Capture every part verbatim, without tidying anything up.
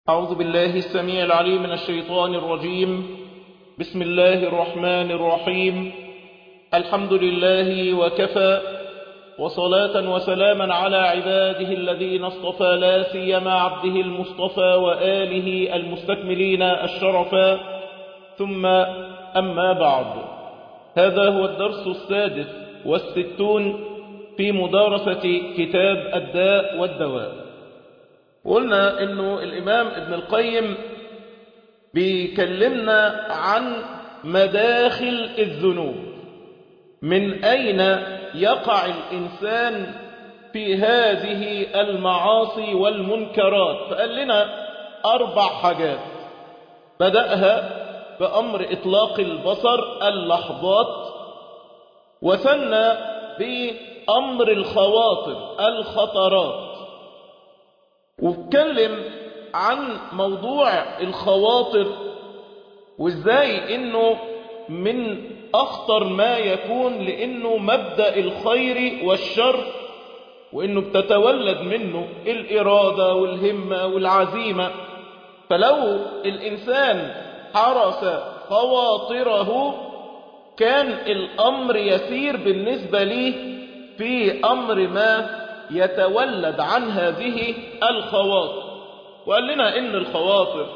أعوذ بالله السميع العليم من الشيطان الرجيم. بسم الله الرحمن الرحيم. الحمد لله وكفى، وصلاة وسلاما على عباده الذين اصطفى، لا سيما عبده المصطفى وآله المستكملين الشرفا، ثم أما بعد. هذا هو الدرس السادس والستون في مدارسة كتاب الداء والدواء. قلنا انه الامام ابن القيم بيكلمنا عن مداخل الذنوب، من اين يقع الانسان في هذه المعاصي والمنكرات. فقال لنا اربع حاجات، بدأها بامر اطلاق البصر اللحظات، وثنى بامر الخواطر الخطرات، واتكلم عن موضوع الخواطر وازاي انه من اخطر ما يكون، لانه مبدأ الخير والشر، وانه بتتولد منه الارادة والهمة والعزيمة. فلو الانسان حرس خواطره كان الامر يسير بالنسبة ليه في امر ما يتولد عن هذه الخواطر. وقال لنا ان الخواطر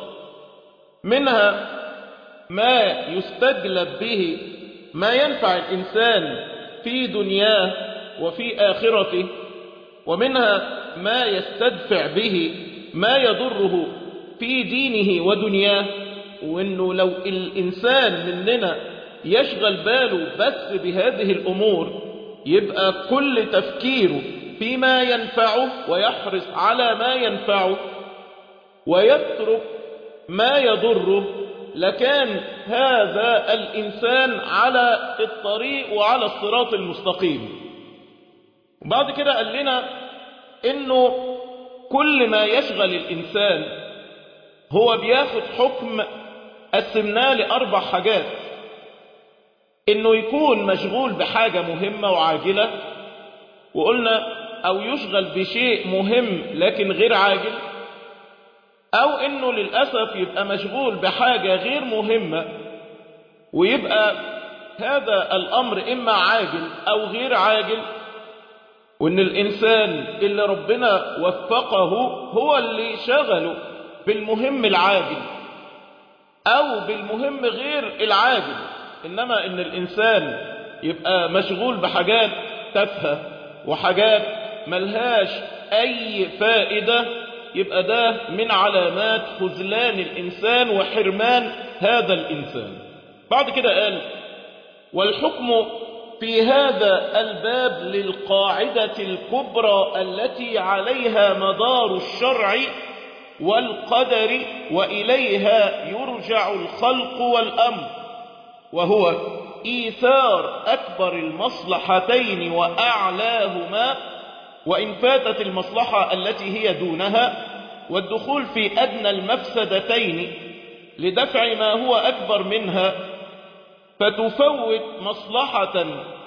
منها ما يستجلب به ما ينفع الانسان في دنياه وفي اخرته، ومنها ما يستدفع به ما يضره في دينه ودنياه. وانه لو الانسان مننا يشغل باله بس بهذه الامور يبقى كل تفكيره فيما ينفعه ويحرص على ما ينفعه ويترك ما يضره، لكان هذا الإنسان على الطريق وعلى الصراط المستقيم. وبعد كده قال لنا إنه كل ما يشغل الإنسان هو بياخد حكم، قسمناه لأربع حاجات: إنه يكون مشغول بحاجة مهمة وعاجلة، وقلنا أو يشغل بشيء مهم لكن غير عاجل، أو إنه للأسف يبقى مشغول بحاجة غير مهمة ويبقى هذا الأمر إما عاجل أو غير عاجل، وإن الإنسان اللي ربنا وفقه هو اللي شغله بالمهم العاجل أو بالمهم غير العاجل. إنما إن الإنسان يبقى مشغول بحاجات تافهة وحاجات ملهاش أي فائدة، يبقى ده من علامات خذلان الإنسان وحرمان هذا الإنسان. بعد كده قال: والحكم في هذا الباب للقاعدة الكبرى التي عليها مدار الشرع والقدر وإليها يرجع الخلق والأمر، وهو إيثار أكبر المصلحتين وأعلاهما، وإن فاتت المصلحة التي هي دونها، والدخول في أدنى المفسدتين لدفع ما هو أكبر منها، فتفوت مصلحة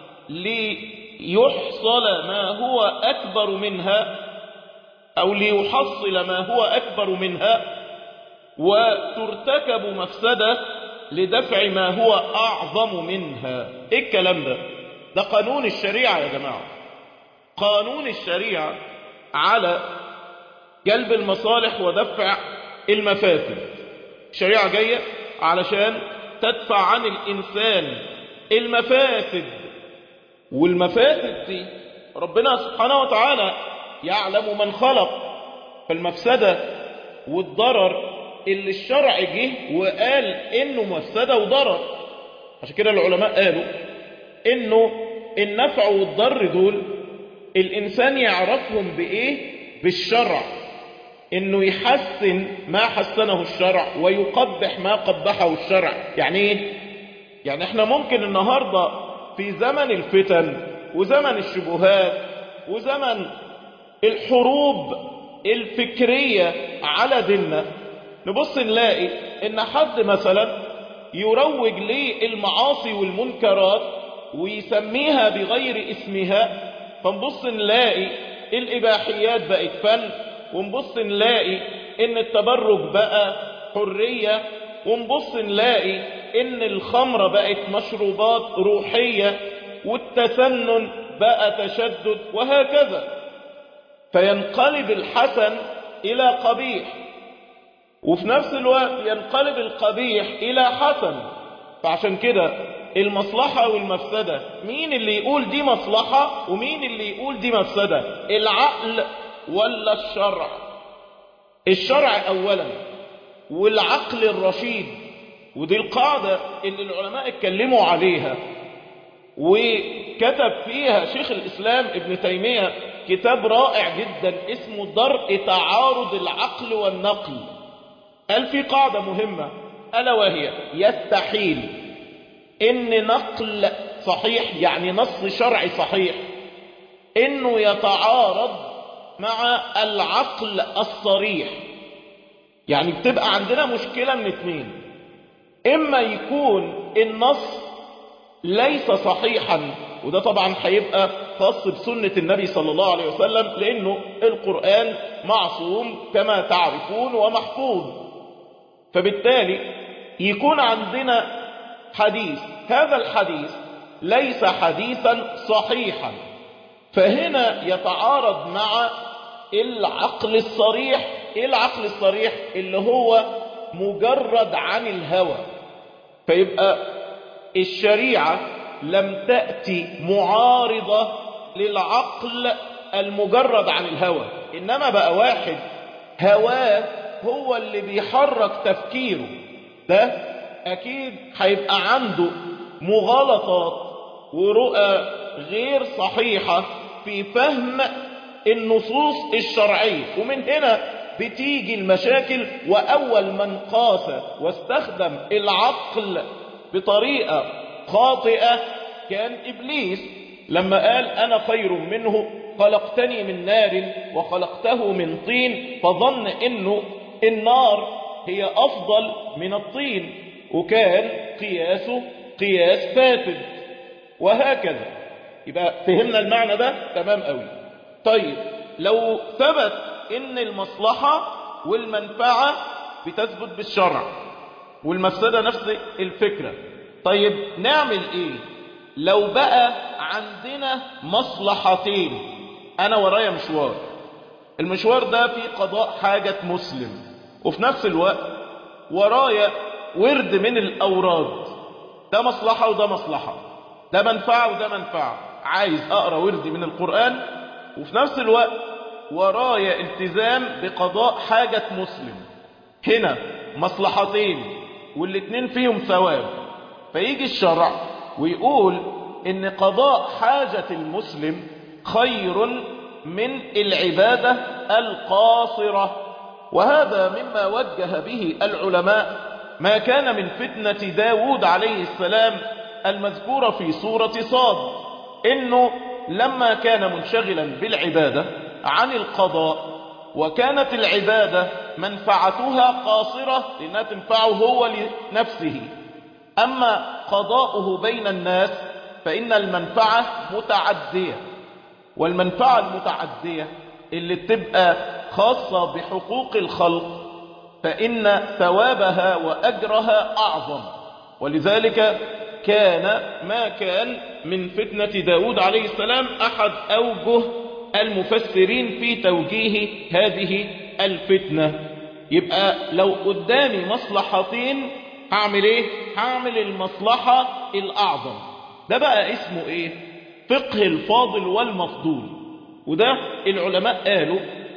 ليحصل ما هو أكبر منها أو ليحصل ما هو أكبر منها، وترتكب مفسدة لدفع ما هو أعظم منها. إيه الكلام ده؟ ده قانون الشريعة يا جماعة. قانون الشريعة على جلب المصالح ودفع المفاسد. الشريعة جاية علشان تدفع عن الإنسان المفاسد، والمفاسد دي ربنا سبحانه وتعالى يعلم من خلق. فالمفسدة والضرر اللي الشرع جه وقال إنه مفسدة وضرر، عشان كده العلماء قالوا إنه النفع والضر دول الإنسان يعرفهم بإيه؟ بالشرع، إنه يحسن ما حسنه الشرع ويقبح ما قبحه الشرع. يعني إيه؟ يعني إحنا ممكن النهاردة في زمن الفتن وزمن الشبهات وزمن الحروب الفكرية على ديننا نبص نلاقي إن حد مثلا يروج للمعاصي والمنكرات ويسميها بغير اسمها، فنبص نلاقي الإباحيات بقت فن، ونبص نلاقي ان التبرج بقى حرية، ونبص نلاقي ان الخمرة بقت مشروبات روحية، والتسنن بقى تشدد، وهكذا. فينقلب الحسن الى قبيح، وفي نفس الوقت ينقلب القبيح الى حسن. فعشان كده المصلحة والمفسدة، مين اللي يقول دي مصلحة ومين اللي يقول دي مفسدة؟ العقل ولا الشرع؟ الشرع اولا، والعقل الرشيد. ودي القاعدة اللي العلماء اتكلموا عليها وكتب فيها شيخ الإسلام ابن تيمية كتاب رائع جدا اسمه درء تعارض العقل والنقل. قال في قاعدة مهمة ألا وهي: يستحيل إن نقل صحيح، يعني نص شرعي صحيح، إنه يتعارض مع العقل الصريح. يعني بتبقى عندنا مشكلة من اتنين: إما يكون النص ليس صحيحا، وده طبعا هيبقى خاص بسنة النبي صلى الله عليه وسلم، لأنه القرآن معصوم كما تعرفون ومحفوظ. فبالتالي يكون عندنا حديث، هذا الحديث ليس حديثا صحيحا، فهنا يتعارض مع العقل الصريح. ايه العقل الصريح؟ اللي هو مجرد عن الهوى. فيبقى الشريعة لم تأتي معارضة للعقل المجرد عن الهوى، إنما بقى واحد هواه هو اللي بيحرك تفكيره، ده أكيد هيبقى عنده مغالطات ورؤى غير صحيحة في فهم النصوص الشرعية. ومن هنا بتيجي المشاكل. وأول من قاس واستخدم العقل بطريقة خاطئة كان إبليس، لما قال: أنا خير منه خلقتني من نار وخلقته من طين، فظن إنه النار هي أفضل من الطين، وكان قياسه قياس فاسد، وهكذا. يبقى فهمنا المعنى ده تمام قوي. طيب لو ثبت إن المصلحة والمنفعة بتثبت بالشرع والمفسدة نفس الفكرة، طيب نعمل ايه لو بقى عندنا مصلحتين؟ انا ورايا مشوار، المشوار ده في قضاء حاجة مسلم، وفي نفس الوقت ورايا ورد من الاوراد، ده مصلحة وده مصلحة، ده منفعة وده منفعة. عايز اقرأ وردي من القرآن، وفي نفس الوقت ورايا التزام بقضاء حاجة مسلم. هنا مصلحتين والاتنين فيهم ثواب. فيجي الشرع ويقول ان قضاء حاجة المسلم خير من العبادة القاصرة. وهذا مما وجه به العلماء ما كان من فتنة داود عليه السلام المذكورة في سورة صاد، انه لما كان منشغلا بالعبادة عن القضاء، وكانت العبادة منفعتها قاصرة لأنها تنفعه هو لنفسه، أما قضاؤه بين الناس فإن المنفعة متعدية. والمنفعة المتعدية اللي تبقى خاصة بحقوق الخلق فإن ثوابها وأجرها أعظم. ولذلك كان ما كان من فتنة داود عليه السلام أحد أوجه المفسرين في توجيه هذه الفتنة. يبقى لو قدامي مصلحتين هعمل ايه؟ هعمل المصلحة الأعظم. ده بقى اسمه ايه؟ فقه الفاضل والمفضول. وده العلماء قالوا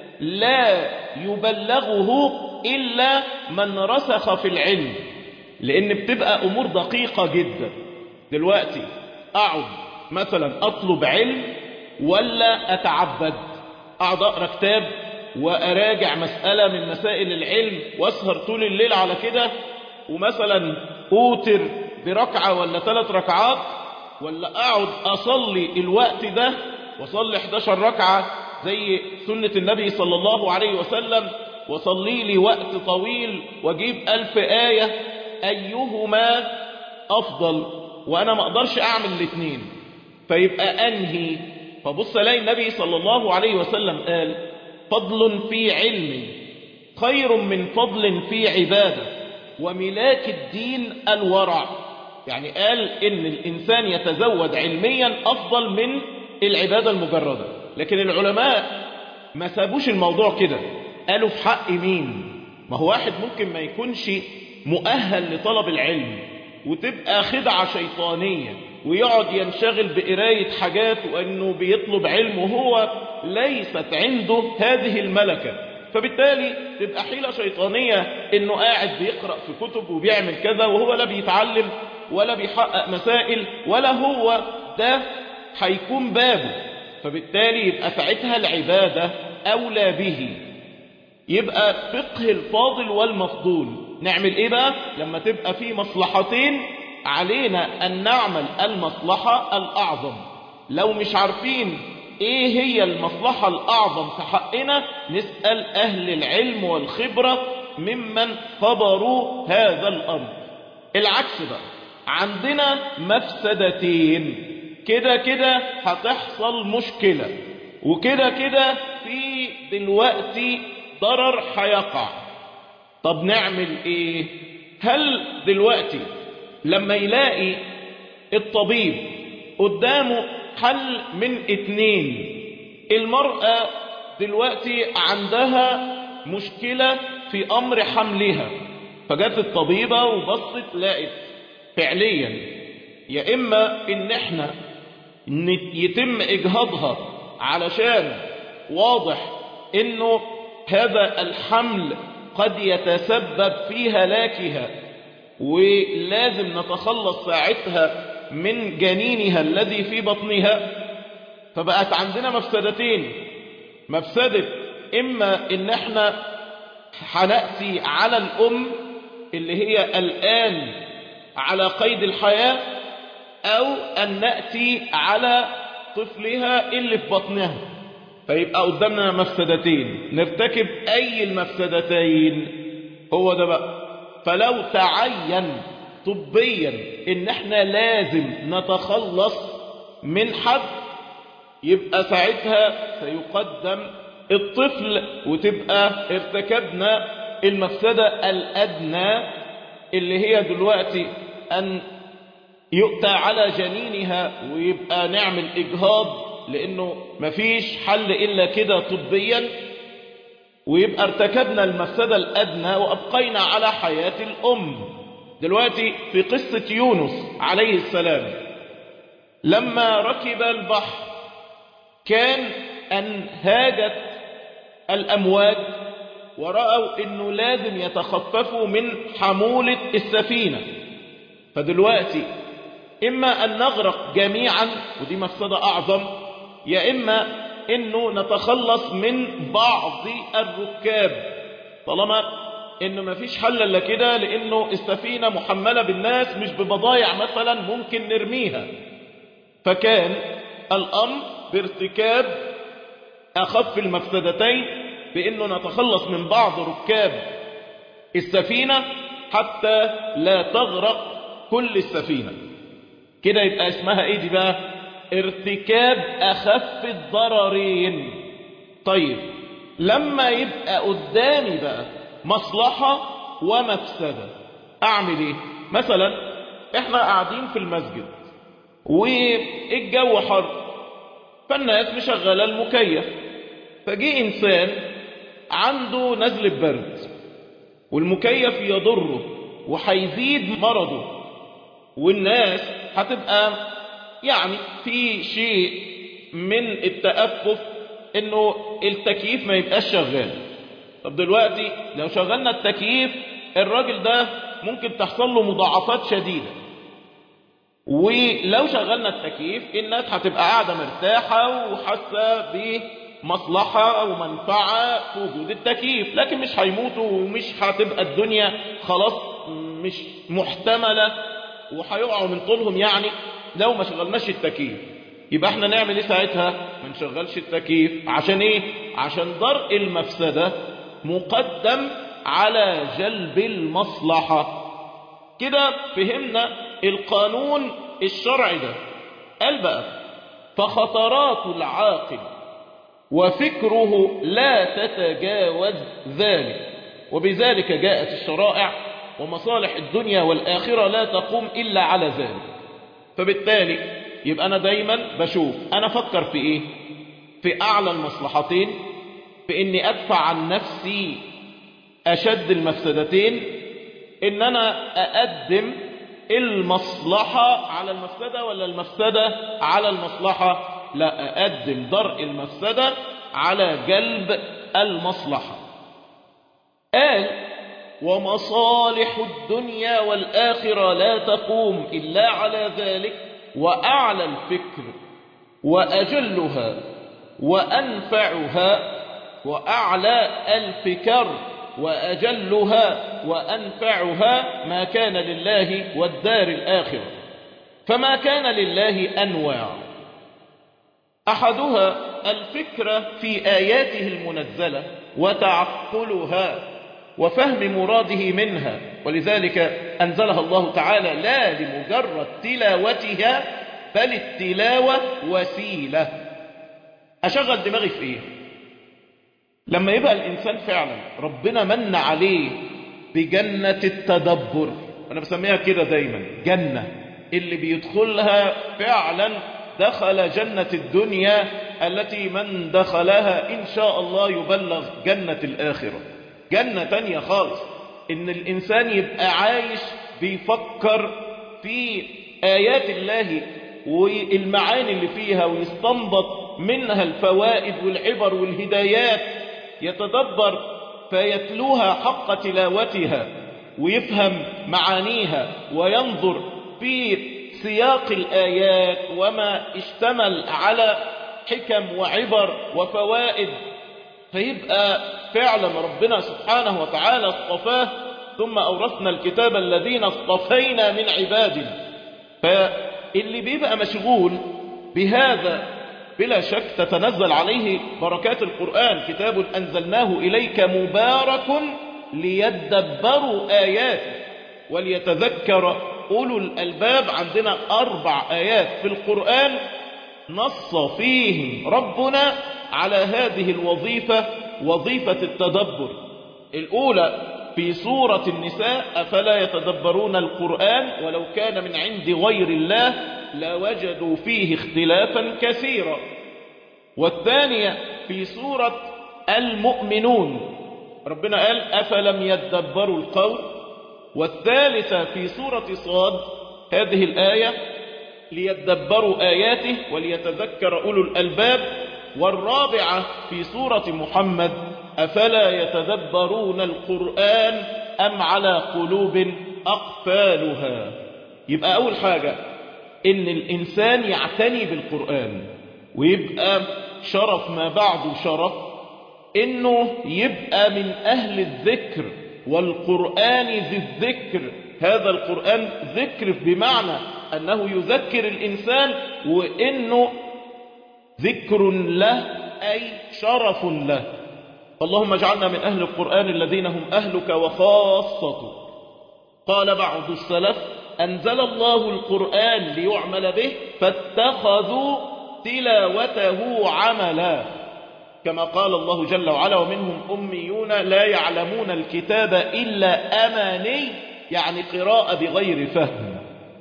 لا يبلغه إلا من رسخ في العلم، لأن بتبقى أمور دقيقة جدا. دلوقتي أقعد مثلا أطلب علم ولا أتعبد؟ أقعد أقرأ كتاب وأراجع مسألة من مسائل العلم وأسهر طول الليل على كده، ومثلا أوتر بركعة ولا ثلاث ركعات، ولا أقعد أصلي الوقت ده وصلي احداشر ركعة زي سنة النبي صلى الله عليه وسلم، وصلي لي وقت طويل وأجيب ألف آية؟ أيهما أفضل؟ وأنا ما أقدرش أعمل الاثنين، فيبقى أنهي؟ فبص الاقي النبي صلى الله عليه وسلم قال فضل في علم خير من فضل في عبادة، وملاك الدين الورع. يعني قال إن الإنسان يتزود علميا أفضل من العبادة المجردة. لكن العلماء ما سابوش الموضوع كده، قالوا في حق مين؟ ما هو واحد ممكن ما يكونش مؤهل لطلب العلم، وتبقى خدعة شيطانية، ويقعد ينشغل بقراية حاجات وأنه بيطلب علم وهو ليست عنده هذه الملكة. فبالتالي تبقى حيلة شيطانية أنه قاعد بيقرأ في كتب وبيعمل كذا، وهو لا بيتعلم ولا بيحقق مسائل ولا هو ده هيكون بابه. فبالتالي يبقى ساعتها العبادة أولى به. يبقى فقه الفاضل والمفضول. نعمل إيه بقى لما تبقى في مصلحتين؟ علينا أن نعمل المصلحة الأعظم. لو مش عارفين إيه هي المصلحة الأعظم في حقنا، نسأل أهل العلم والخبرة ممن خبروا هذا الأمر. العكس بقى، عندنا مفسدتين، كده كده هتحصل مشكلة، وكده كده في دلوقتي ضرر هيقع. طب نعمل ايه؟ هل دلوقتي لما يلاقي الطبيب قدامه حل من اتنين، المرأة دلوقتي عندها مشكلة في امر حملها، فجت الطبيبة وبصت لقت فعليا يا اما ان احنا يتم اجهاضها علشان واضح انه هذا الحمل قد يتسبب في هلاكها، ولازم نتخلص ساعتها من جنينها الذي في بطنها. فبقت عندنا مفسدتين، مفسدة اما ان احنا هنأتي على الام اللي هي الآن على قيد الحياة، او ان نأتي على طفلها اللي في بطنها. فيبقى قدامنا مفسدتين، نرتكب اي المفسدتين؟ هو ده بقى. فلو تعين طبيا ان احنا لازم نتخلص من حد، يبقى ساعتها سيقدم الطفل، وتبقى ارتكبنا المفسدة الأدنى اللي هي دلوقتي أن يؤتى على جنينها ويبقى نعمل إجهاض، لأنه مفيش حل إلا كده طبيا، ويبقى ارتكبنا المفسدة الأدنى وأبقينا على حياة الأم. دلوقتي في قصة يونس عليه السلام، لما ركب البحر كان أن هاجت الأمواج، ورأوا أنه لازم يتخففوا من حمولة السفينة. فدلوقتي إما أن نغرق جميعا، ودي مفسدة أعظم، يا إما أنه نتخلص من بعض الركاب، طالما أنه ما فيش حل إلا كده، لأنه السفينة محملة بالناس مش ببضايع مثلا ممكن نرميها. فكان الأمر بارتكاب أخف المفسدتين، بأنه نتخلص من بعض ركاب السفينة حتى لا تغرق كل السفينة. كده يبقى اسمها ايه دي بقى؟ ارتكاب أخف الضررين. طيب لما يبقى قدامي بقى مصلحة ومفسدة، أعمل ايه؟ مثلا احنا قاعدين في المسجد والجو حر، فالناس مشغلة المكيف، فجي إنسان عنده نزل برد والمكيف يضره وحيزيد مرضه، والناس هتبقى يعني في شيء من التأفف انه التكييف ما يبقاش شغال. طب دلوقتي لو شغلنا التكييف الراجل ده ممكن تحصل له مضاعفات شديدة، ولو شغلنا التكييف الناس هتبقى قاعدة مرتاحة وحاسة بمصلحة أو منفعة في وجود التكييف، لكن مش هيموتوا ومش هتبقى الدنيا خلاص مش محتملة وهيقعوا من طولهم يعني لو ما شغلناش التكييف. يبقى احنا نعمل ايه ساعتها؟ ما نشغلش التكييف. عشان ايه؟ عشان درء المفسدة مقدم على جلب المصلحة. كده فهمنا القانون الشرعي ده. قال بقى فخطرات العاقل وفكره لا تتجاوز ذلك. وبذلك جاءت الشرائع، ومصالح الدنيا والآخرة لا تقوم إلا على ذلك. فبالتالي يبقى أنا دايما بشوف أنا أفكر في إيه؟ في أعلى المصلحتين، في إني أدفع عن نفسي أشد المفسدتين، إن أنا أقدم المصلحة على المفسدة ولا المفسدة على المصلحة. لا، أقدم درء المفسدة على جلب المصلحة. قال ومصالح الدنيا والآخرة لا تقوم إلا على ذلك، وأعلى الفكر وأجلها وأنفعها، وأعلى الفكر وأجلها وأنفعها ما كان لله والدار الآخرة. فما كان لله أنواع، أحدها الفكرة في آياته المنزلة وتعقلها وفهم مراده منها، ولذلك أنزلها الله تعالى لا لمجرد تلاوتها، بل التلاوة وسيلة. أشغل دماغي في إيه؟ لما يبقى الإنسان فعلا ربنا من عليه بجنة التدبر، أنا بسميها كده دايما جنة، اللي بيدخلها فعلا دخل جنة الدنيا التي من دخلها إن شاء الله يبلغ جنة الآخرة. جنة تانية خالص، إن الإنسان يبقى عايش بيفكر في آيات الله والمعاني اللي فيها، ويستنبط منها الفوائد والعبر والهدايات، يتدبر فيتلوها حق تلاوتها، ويفهم معانيها، وينظر في سياق الآيات وما اشتمل على حكم وعبر وفوائد، فيبقى فعلا ربنا سبحانه وتعالى اصطفاه. ثم أورثنا الكتاب الذين اصطفينا من عبادنا. فاللي بيبقى مشغول بهذا بلا شك تتنزل عليه بركات القرآن. كتاب أنزلناه إليك مبارك ليدبروا آياته وليتذكر أولو الألباب. عندنا أربع آيات في القرآن نص فيهم ربنا على هذه الوظيفة، وظيفة التدبر. الأولى في سورة النساء: أفلا يتدبرون القرآن ولو كان من عند غير الله لوجدوا فيه اختلافا كثيرا. والثانية في سورة المؤمنون، ربنا قال: أفلم يتدبروا القول. والثالثة في سورة صاد، هذه الآية: ليتدبروا آياته وليتذكر أولو الألباب. والرابعة في سورة محمد: أفلا يتدبرون القرآن أم على قلوب أقفالها. يبقى أول حاجة إن الإنسان يعتني بالقرآن، ويبقى شرف ما بعده شرف إنه يبقى من أهل الذكر، والقرآن ذي الذكر. هذا القرآن ذكر بمعنى أنه يذكر الإنسان، وإنه ذكر له أي شرف له. اللهم اجعلنا من أهل القرآن الذين هم أهلك وخاصتك. قال بعض السلف: أنزل الله القرآن ليعمل به فاتخذوا تلاوته عملا، كما قال الله جل وعلا: ومنهم أميون لا يعلمون الكتاب إلا أماني، يعني قراءة بغير فهم.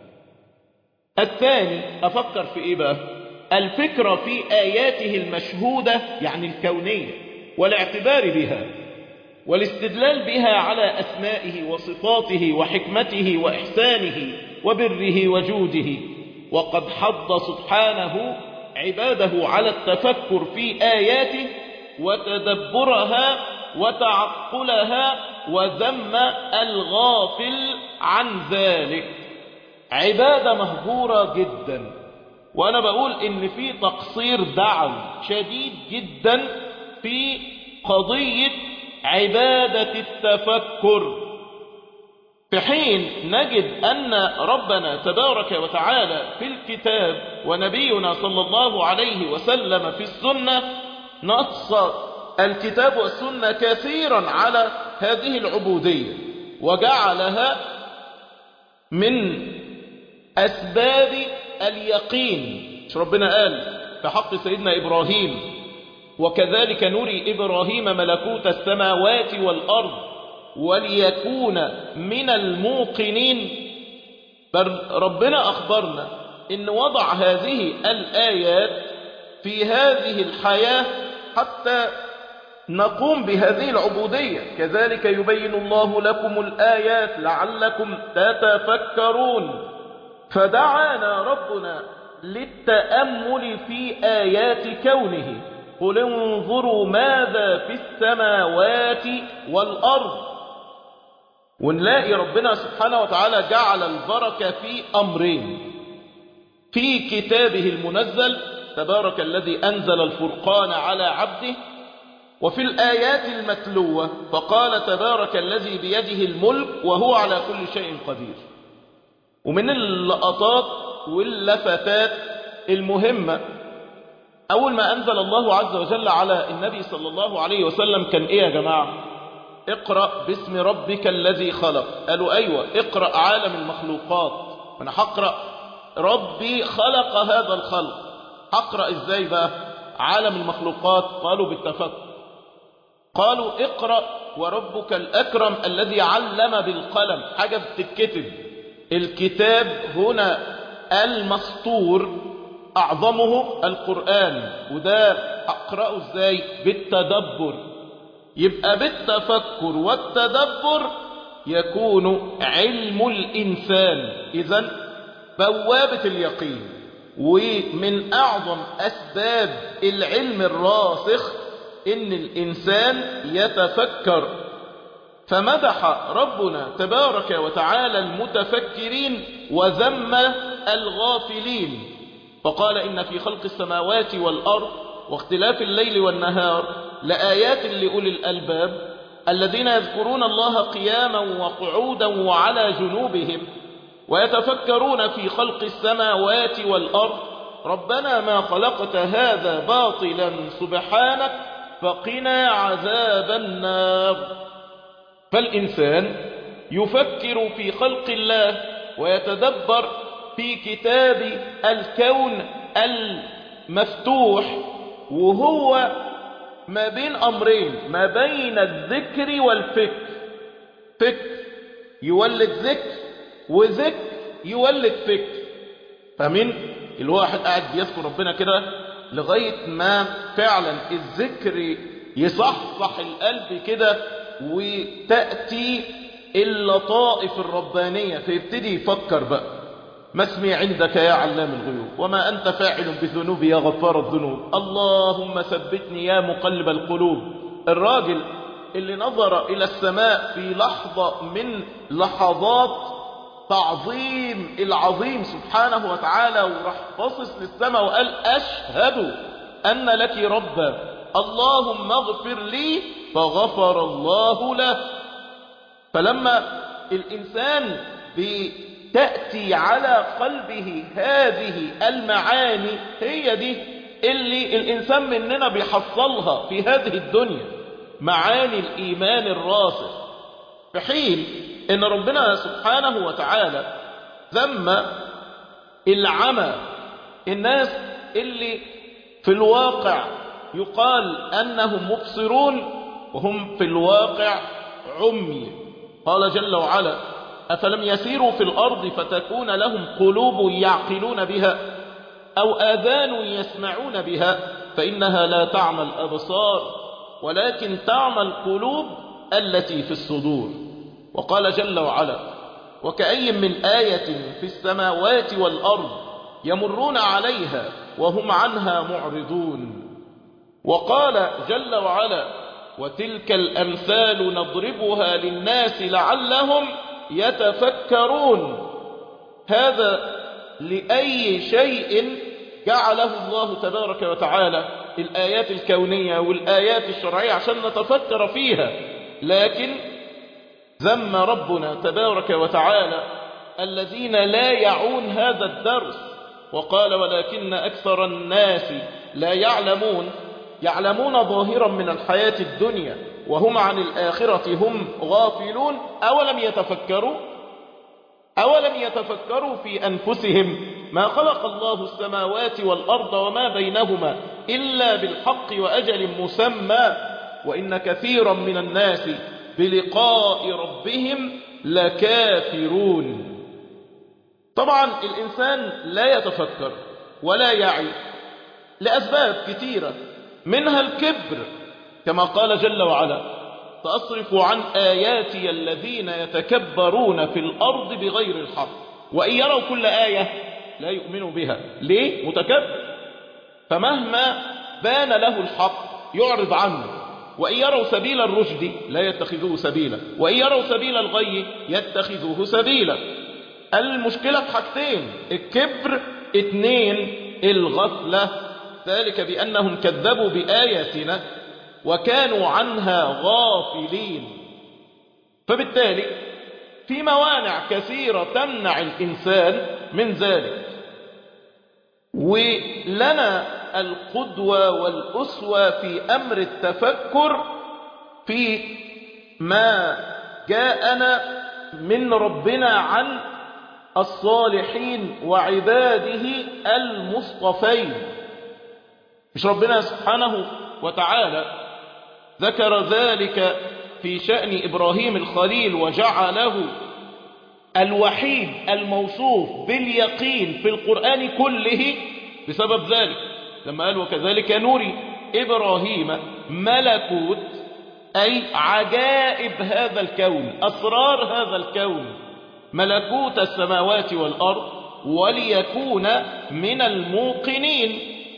الثاني أفكر في إيه بقى؟ الفكرة في آياته المشهودة، يعني الكونية، والاعتبار بها والاستدلال بها على أسمائه وصفاته وحكمته وإحسانه وبره وجوده. وقد حض سبحانه عباده على التفكر في آياته وتدبرها وتعقلها، وذم الغافل عن ذلك. عبادة مهجورة جدا، وأنا بقول إن في تقصير دعوي شديد جدا في قضية عبادة التفكر، في حين نجد أن ربنا تبارك وتعالى في الكتاب ونبينا صلى الله عليه وسلم في السنة نص الكتاب والسنة كثيرا على هذه العبودية، وجعلها من أسباب اليقين. مش ربنا قال في حق سيدنا إبراهيم: وكذلك نري إبراهيم ملكوت السماوات والأرض وليكون من الموقنين. ربنا أخبرنا إن وضع هذه الآيات في هذه الحياة حتى نقوم بهذه العبودية. كذلك يبين الله لكم الآيات لعلكم تتفكرون. فدعانا ربنا للتأمل في آيات كونه. قل انظروا ماذا في السماوات والأرض. ونلاقي ربنا سبحانه وتعالى جعل البركة في أمرين: في كتابه المنزل تبارك الذي أنزل الفرقان على عبده، وفي الآيات المتلوة فقال تبارك الذي بيده الملك وهو على كل شيء قدير. ومن اللقطات واللفتات المهمة، أول ما أنزل الله عز وجل على النبي صلى الله عليه وسلم كان إيه يا جماعة؟ اقرأ باسم ربك الذي خلق. قالوا أيوة، اقرأ عالم المخلوقات. أنا هقرأ ربي خلق هذا الخلق. هقرأ إزاي بقى عالم المخلوقات؟ قالوا بالتفكر. قالوا اقرأ وربك الأكرم الذي علم بالقلم. حاجة بتتكتب. الكتاب هنا المسطور أعظمه القرآن، وده أقرأه إزاي؟ بالتدبر. يبقى بالتفكر والتدبر يكون علم الإنسان إذن بوابة اليقين. ومن أعظم أسباب العلم الراسخ إن الإنسان يتفكر. فمدح ربنا تبارك وتعالى المتفكرين وذم الغافلين، فقال إن في خلق السماوات والأرض واختلاف الليل والنهار لآيات لأولي الألباب الذين يذكرون الله قياما وقعودا وعلى جنوبهم ويتفكرون في خلق السماوات والأرض ربنا ما خلقت هذا باطلا سبحانك فقنا عذاب النار. فالإنسان يفكر في خلق الله ويتدبر في كتاب الكون المفتوح، وهو ما بين أمرين، ما بين الذكر والفكر. فكر يولد ذكر، وذكر يولد فكر. فمن الواحد قاعد بيذكر ربنا كده لغاية ما فعلا الذكر يصحصح القلب كده وتأتي اللطائف الربانية، فيبتدي يفكر بقى ما اسمي عندك يا علام الغيوب وما أنت فاعل بذنوب يا غفار الذنوب اللهم ثبتني يا مقلب القلوب. الراجل اللي نظر إلى السماء في لحظة من لحظات تعظيم العظيم سبحانه وتعالى وراح باصص للسماء وقال أشهد أن لك ربا اللهم اغفر لي فغفر الله له. فلما الإنسان بتأتي على قلبه هذه المعاني هي دي اللي الإنسان مننا بيحصلها في هذه الدنيا، معاني الإيمان الراسخ، في حين إن ربنا سبحانه وتعالى ذم العمى، الناس اللي في الواقع يقال أنهم مبصرون وهم في الواقع عمي. قال جل وعلا أفلم يسيروا في الأرض فتكون لهم قلوب يعقلون بها أو آذان يسمعون بها فإنها لا تعمى الأبصار ولكن تعمى القلوب التي في الصدور. وقال جل وعلا وكأي من آية في السماوات والأرض يمرون عليها وهم عنها معرضون. وقال جل وعلا وتلك الأمثال نضربها للناس لعلهم يتفكرون. هذا لأي شيء جعله الله تبارك وتعالى الآيات الكونية والآيات الشرعية عشان نتفكر فيها، لكن ذم ربنا تبارك وتعالى الذين لا يعون هذا الدرس، وقال ولكن أكثر الناس لا يعلمون، يعلمون ظاهرا من الحياة الدنيا وهم عن الآخرة هم غافلون. أولم يتفكروا؟ أولم يتفكروا في أنفسهم ما خلق الله السماوات والأرض وما بينهما إلا بالحق وأجل مسمى وإن كثيرا من الناس بلقاء ربهم لكافرون. طبعا الإنسان لا يتفكر ولا يعي لأسباب كثيرة، منها الكبر كما قال جل وعلا: سأصرف عن آياتي الذين يتكبرون في الأرض بغير الحق وإن يروا كل آية لا يؤمنوا بها. ليه؟ متكبر، فمهما بان له الحق يعرض عنه، وإن يروا سبيل الرشد لا يتخذوه سبيلا، وإن يروا سبيل الغي يتخذوه سبيلا. المشكلة في حاجتين: الكبر، اتنين الغفلة، ذلك بأنهم كذبوا بآياتنا وكانوا عنها غافلين. فبالتالي في موانع كثيرة تمنع الإنسان من ذلك، ولنا القدوة والأسوة في أمر التفكر في ما جاءنا من ربنا عن الصالحين وعباده المصطفين. مش ربنا سبحانه وتعالى ذكر ذلك في شأن إبراهيم الخليل وجعله الوحيد الموصوف باليقين في القرآن كله بسبب ذلك، لما قال: وكذلك نري إبراهيم ملكوت، أي عجائب هذا الكون، أسرار هذا الكون، ملكوت السماوات والأرض، وليكون من الموقنين.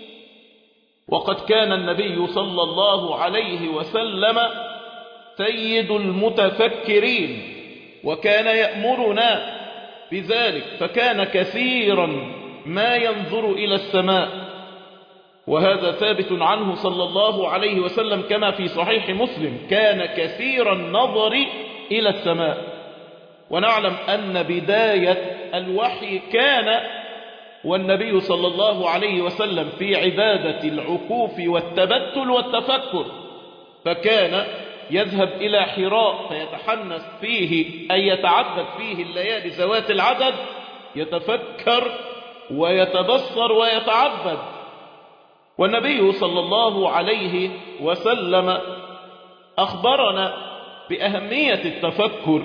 وقد كان النبي صلى الله عليه وسلم سيد المتفكرين، وكان يأمرنا بذلك، فكان كثيرا ما ينظر إلى السماء، وهذا ثابت عنه صلى الله عليه وسلم كما في صحيح مسلم: كان كثير النظر إلى السماء. ونعلم أن بداية الوحي كان والنبي صلى الله عليه وسلم في عبادة العكوف والتبتل والتفكر، فكان يذهب إلى حراء فيتحنث فيه، أي يتعبد فيه الليالي ذوات العدد، يتفكر ويتبصر ويتعبد. والنبي صلى الله عليه وسلم أخبرنا بأهمية التفكر،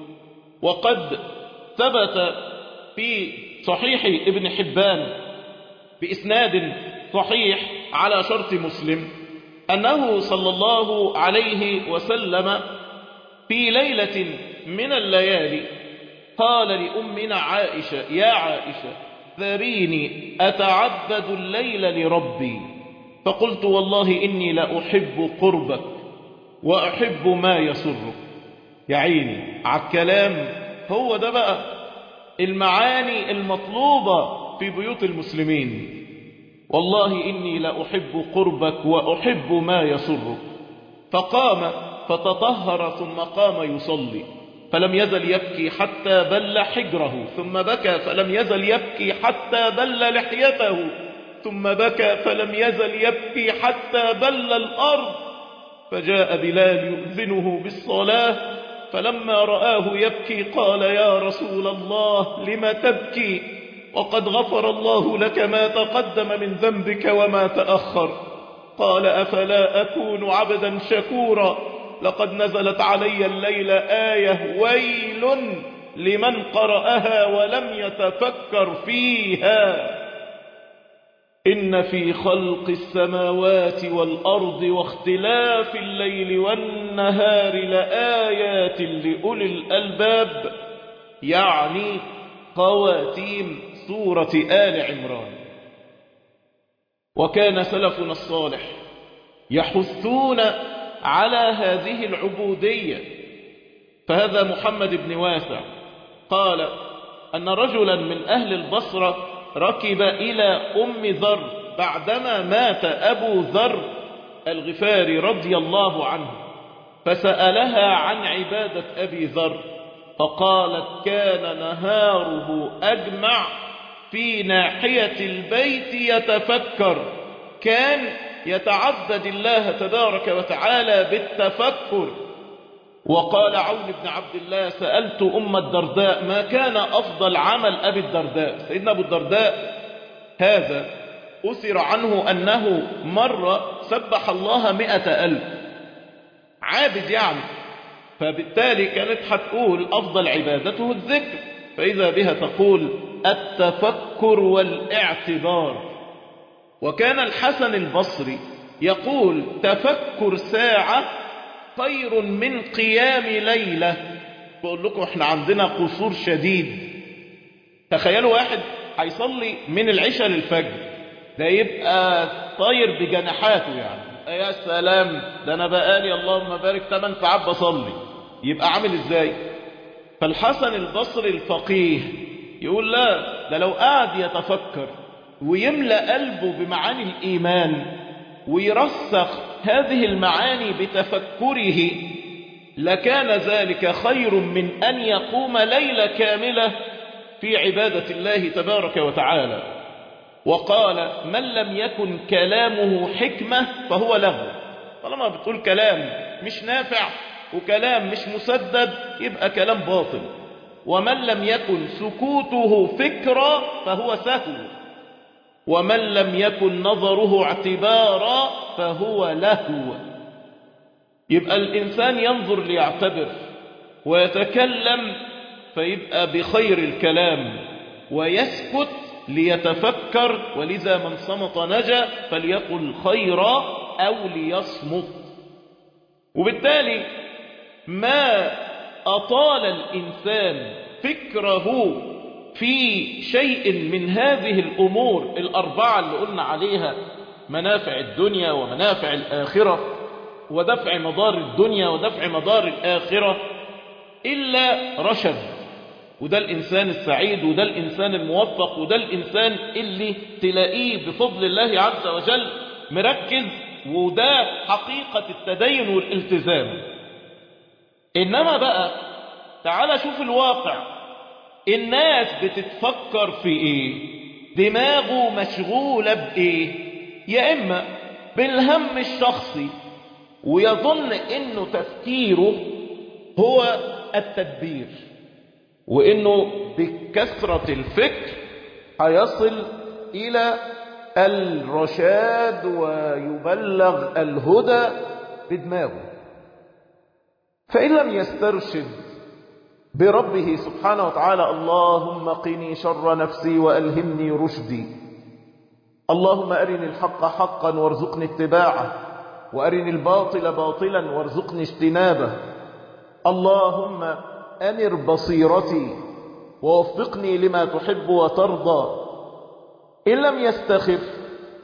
وقد ثبت في صحيح ابن حبان بإسناد صحيح على شرط مسلم أنه صلى الله عليه وسلم في ليلة من الليالي قال لأمنا عائشة: يا عائشة، ذريني أتعبد الليل لربي. فقلت: والله إني لأحب قربك وأحب ما يسرك. يا عيني على الكلام، هو ده بقى المعاني المطلوبة في بيوت المسلمين. والله إني لأحب قربك وأحب ما يسرك. فقام فتطهر ثم قام يصلي، فلم يزل يبكي حتى بل حجره، ثم بكى فلم يزل يبكي حتى بل لحيته، ثم بكى فلم يزل يبكي حتى بل الأرض. فجاء بلال يؤذنه بالصلاة، فلما رآه يبكي قال: يا رسول الله، لم تبكي وقد غفر الله لك ما تقدم من ذنبك وما تأخر؟ قال: أفلا أكون عبدا شكورا؟ لقد نزلت علي الليل آية ويل لمن قرأها ولم يتفكر فيها، إن في خلق السماوات والأرض واختلاف الليل والنهار لآيات لأولي الألباب، يعني خواتيم سورة آل عمران. وكان سلفنا الصالح يحثون على هذه العبودية. فهذا محمد بن واسع قال أن رجلا من أهل البصرة ركب إلى أم ذر بعدما مات أبو ذر الغفاري رضي الله عنه، فسألها عن عبادة أبي ذر، فقالت: كان نهاره أجمع في ناحية البيت يتفكر، كان يتعبد الله تبارك وتعالى بالتفكر. وقال عون بن عبد الله سألت أم الدرداء ما كان أفضل عمل أبي الدرداء. سيدنا أبو الدرداء هذا أثر عنه أنه مرة سبح الله مئة ألف، عابد يعني، فبالتالي كانت هتقول أفضل عبادته الذكر، فإذا بها تقول التفكر والاعتبار. وكان الحسن البصري يقول تفكر ساعة خير من قيام ليلة. بقول لكم احنا عندنا قصور شديد. تخيلوا واحد هيصلي من العشاء للفجر، ده يبقى طاير بجناحاته يعني، يا سلام ده انا بقالي اللهم بارك ثمان ساعات بصلي، يبقى عامل ازاي؟ فالحسن البصري الفقيه يقول لا، ده لو قعد يتفكر ويملأ قلبه بمعاني الإيمان ويرسخ هذه المعاني بتفكره لكان ذلك خير من أن يقوم ليلة كاملة في عبادة الله تبارك وتعالى. وقال من لم يكن كلامه حكمة فهو لغو. طالما بتقول كلام مش نافع وكلام مش مسدد يبقى كلام باطل. ومن لم يكن سكوته فكرة فهو سهو. ومن لم يكن نظره اعتبارا فهو لهو. يبقى الإنسان ينظر ليعتبر ويتكلم فيبقى بخير الكلام، ويسكت ليتفكر، ولذا من صمت نجا فليقل خيرا أو ليصمت. وبالتالي ما أطال الإنسان فكره في شيء من هذه الأمور الأربعة اللي قلنا عليها، منافع الدنيا ومنافع الآخرة ودفع مضار الدنيا ودفع مضار الآخرة، إلا رشد. وده الإنسان السعيد، وده الإنسان الموفق، وده الإنسان اللي تلاقيه بفضل الله عز وجل مركز، وده حقيقة التدين والالتزام. إنما بقى تعال شوف الواقع، الناس بتتفكر في إيه؟ دماغه مشغولة بإيه؟ يا إما بالهم الشخصي ويظن إنه تفكيره هو التدبير، وإنه بكثرة الفكر هيصل إلى الرشاد ويبلغ الهدى بدماغه. فإن لم يسترشد بربه سبحانه وتعالى اللهم قني شر نفسي وألهمني رشدي، اللهم أرني الحق حقا وارزقني اتباعه، وأرني الباطل باطلا وارزقني اجتنابه، اللهم أنر بصيرتي ووفقني لما تحب وترضى. إن لم يستخف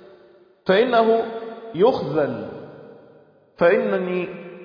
فإنه يخذل، فإنني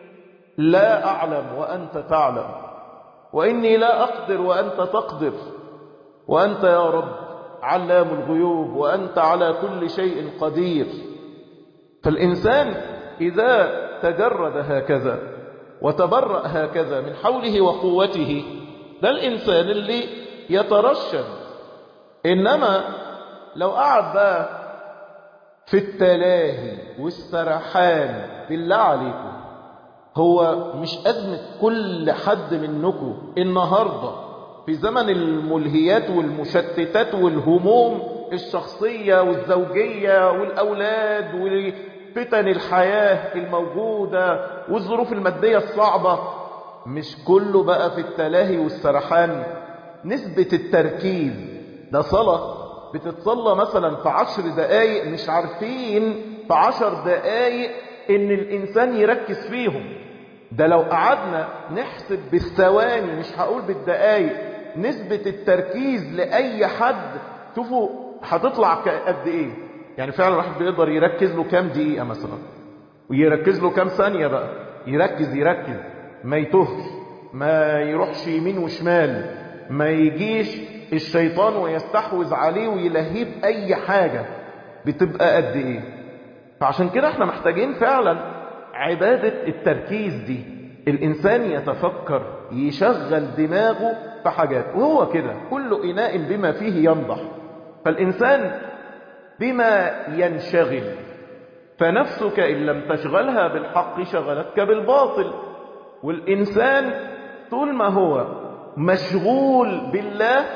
لا أعلم وأنت تعلم، وإني لا أقدر وأنت تقدر، وأنت يا رب علام الغيوب، وأنت على كل شيء قدير. فالإنسان إذا تجرد هكذا وتبرأ هكذا من حوله وقوته، ده الإنسان اللي يترشد. إنما لو قعد بقى في التلاهي والسرحان، بالله عليكم هو مش أزمة كل حد منكم النهاردة في زمن الملهيات والمشتتات والهموم الشخصية والزوجية والأولاد وفتن الحياة الموجودة والظروف المادية الصعبة، مش كله بقى في التلاهي والسرحان؟ نسبة التركيز، ده صلاة بتتصلى مثلا في عشر دقايق، مش عارفين في عشر دقايق ان الانسان يركز فيهم. ده لو قعدنا نحسب بالثواني، مش هقول بالدقايق، نسبة التركيز لأي حد شوفوا هتطلع قد ايه. يعني فعلا الواحد بيقدر يركز له كام دقيقة مثلا، ويركز له كام ثانية بقى، يركز يركز ما يتهش، ما يروحش يمين وشمال، ما يجيش الشيطان ويستحوذ عليه ويلهيه بأي حاجة. بتبقى قد ايه؟ فعشان كده احنا محتاجين فعلا عبادة التركيز دي، الإنسان يتفكر يشغل دماغه في حاجات. وهو كده كل إناء بما فيه ينضح. فالإنسان بما ينشغل، فنفسك إن لم تشغلها بالحق شغلتك بالباطل. والإنسان طول ما هو مشغول بالله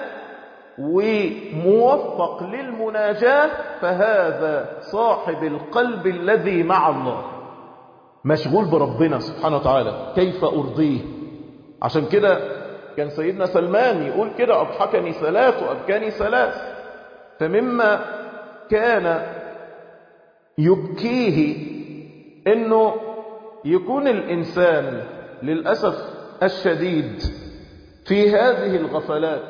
وموفق للمناجاة فهذا صاحب القلب الذي مع الله، مشغول بربنا سبحانه وتعالى. كيف أرضيه؟ عشان كده كان سيدنا سلمان يقول كده: أضحكني ثلاث وأبكاني ثلاث. فمما كان يبكيه انه يكون الانسان للأسف الشديد في هذه الغفلات،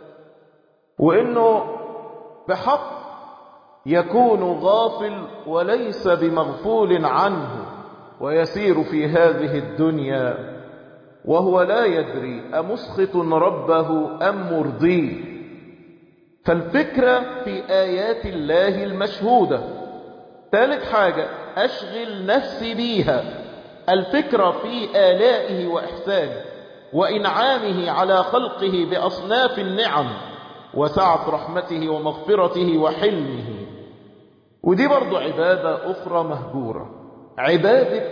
وانه بحق يكون غافل وليس بمغفول عنه، ويسير في هذه الدنيا وهو لا يدري أمسخط ربه أم مرضيه. فالفكرة في آيات الله المشهودة. ثالث حاجة أشغل نفسي بيها، الفكرة في آلائه وإحسانه وإنعامه على خلقه بأصناف النعم وسعة رحمته ومغفرته وحلمه. ودي برضو عبادة أخرى مهجورة، عبادة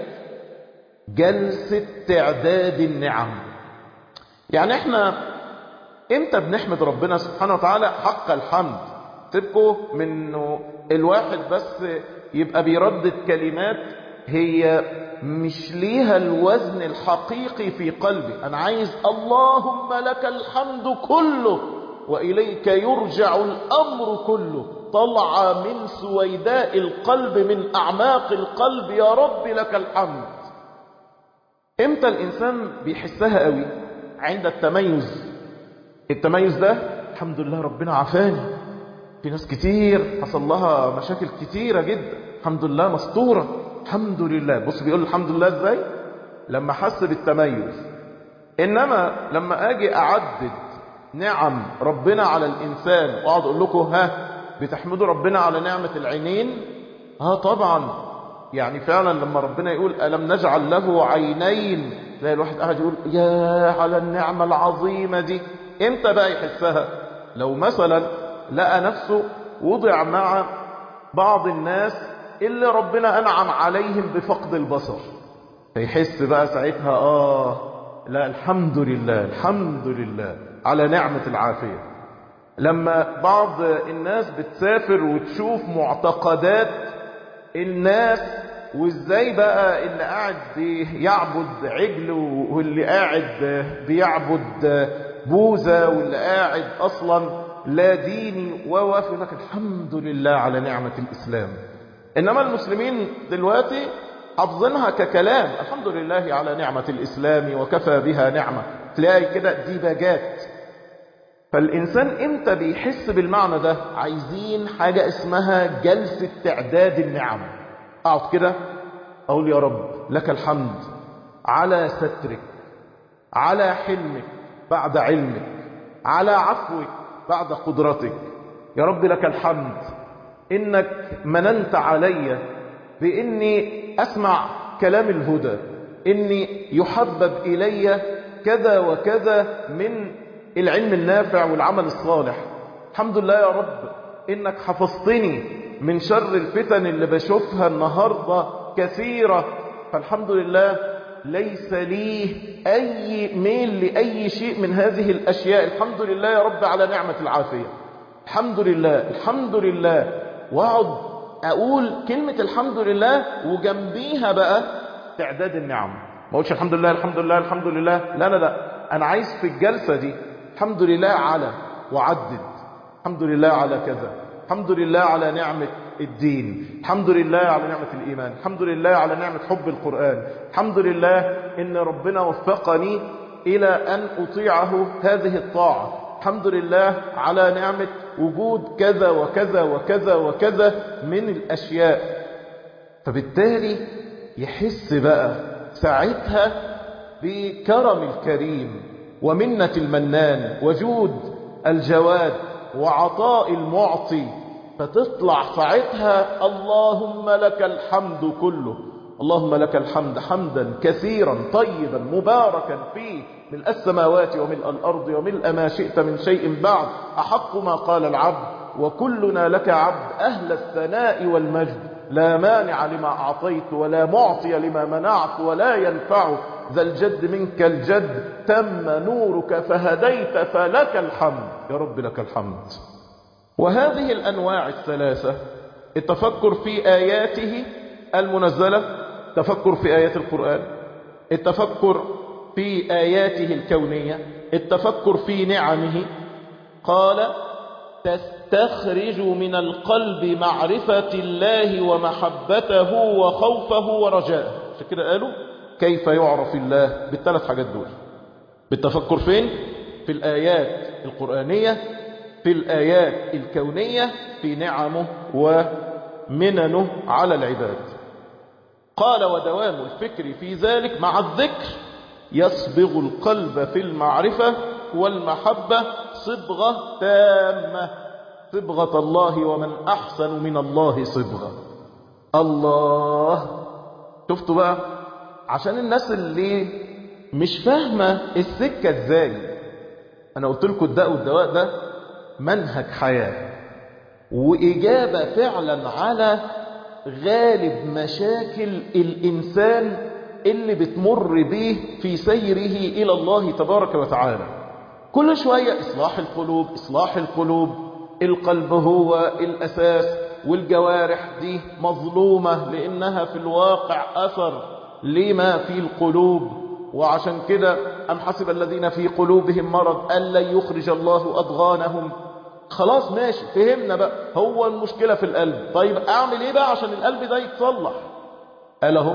جلسة تعداد النعم. يعني احنا امتى بنحمد ربنا سبحانه وتعالى حق الحمد؟ تبقوا منه الواحد بس يبقى بيردد كلمات هي مش ليها الوزن الحقيقي في قلبي. انا عايز اللهم لك الحمد كله وإليك يرجع الأمر كله، طلع من سويداء القلب من أعماق القلب، يا رب لك الحمد. امتى الإنسان بيحسها قوي؟ عند التميز. التميز ده الحمد لله ربنا عافاني، في ناس كتير حصل لها مشاكل كتيرة جدا، الحمد لله مستورة، الحمد لله. بص بيقول الحمد لله ازاي؟ لما حس بالتميز. انما لما اجي اعدد نعم ربنا على الانسان واقعد اقول لكم ها بتحمدوا ربنا على نعمة العينين؟ ها طبعا. يعني فعلا لما ربنا يقول ألم نجعل له عينين، تلاقي الواحد قاعد يقول يا على النعمة العظيمة دي. امتى بقى يحسها؟ لو مثلا لقى نفسه وضع مع بعض الناس اللي ربنا أنعم عليهم بفقد البصر، فيحس بقى ساعتها آه لا الحمد لله الحمد لله على نعمة العافية. لما بعض الناس بتسافر وتشوف معتقدات الناس، وازاي بقى اللي قاعد بيعبد عجل واللي قاعد بيعبد بوذا واللي قاعد اصلا لا ديني ووافق لك الحمد لله على نعمة الاسلام. انما المسلمين دلوقتي حافظينها ككلام، الحمد لله على نعمة الاسلام وكفى بها نعمة، تلاقي كده ديباجات. فالإنسان إمتى بيحس بالمعنى ده؟ عايزين حاجة اسمها جلسة تعداد النعم. أقعد كده أقول يا رب لك الحمد على سترك، على حلمك بعد علمك، على عفوك بعد قدرتك. يا رب لك الحمد إنك مننت علي بإني أسمع كلام الهدى، إني يحبب إلي كذا وكذا من العلم النافع والعمل الصالح. الحمد لله يا رب إنك حفظتني من شر الفتن اللي بشوفها النهاردة كثيرة، فالحمد لله ليس لي أي ميل لأي شيء من هذه الأشياء. الحمد لله يا رب على نعمة العافية، الحمد لله الحمد لله. واقعد أقول كلمة الحمد لله وجنبيها بقى تعداد النعم. ما أقولش الحمد لله الحمد لله الحمد لله، لا لا لا، أنا عايز في الجلسة دي الحمد لله على، وعدد الحمد لله على كذا، الحمد لله على نعمة الدين، الحمد لله على نعمة الإيمان، الحمد لله على نعمة حب القرآن، الحمد لله إن ربنا وفقني إلى أن أطيعه هذه الطاعة، الحمد لله على نعمة وجود كذا وكذا وكذا وكذا من الأشياء. فبالتالي يحس بقى ساعتها بكرم الكريم ومنة المنان وجود الجواد وعطاء المعطي، فتطلع ساعتها اللهم لك الحمد كله، اللهم لك الحمد حمدا كثيرا طيبا مباركا فيه، ملء السماوات وملء الأرض وملء ما شئت من شيء بعد، أحق ما قال العبد وكلنا لك عبد، أهل الثناء والمجد، لا مانع لما أعطيت ولا معطي لما منعت ولا ينفع ذا الجد منك الجد تم نورك فهديت فلك الحمد يا رب لك الحمد. وهذه الأنواع الثلاثة، التفكر في آياته المنزلة، تفكر في آيات القرآن، التفكر في آياته الكونية، التفكر في نعمه، قال تستخرج من القلب معرفة الله ومحبته وخوفه ورجاءه. عشان كده قالوا كيف يعرف الله بالثلاث حاجات دول، بالتفكر فين؟ في الآيات القرآنية، في الآيات الكونية، في نعمه ومننه على العباد. قال ودوام الفكر في ذلك مع الذكر يصبغ القلب في المعرفة والمحبة صبغة تامة، صبغة الله ومن أحسن من الله صبغة. الله، شفتوا بقى؟ عشان الناس اللي مش فاهمة السكة ازاي، انا قلت لكم الداء والدواء ده منهج حياة وإجابة فعلا على غالب مشاكل الإنسان اللي بتمر به في سيره إلى الله تبارك وتعالى. كل شوية إصلاح القلوب إصلاح القلوب، القلب هو الأساس، والجوارح دي مظلومة لأنها في الواقع أثر لما في القلوب. وعشان كده أم حسب الذين في قلوبهم مرض أن لن يخرج الله أضغانهم. خلاص ماشي، فهمنا بقى هو المشكلة في القلب. طيب أعمل إيه بقى عشان القلب ده يتصلح؟ قال اهو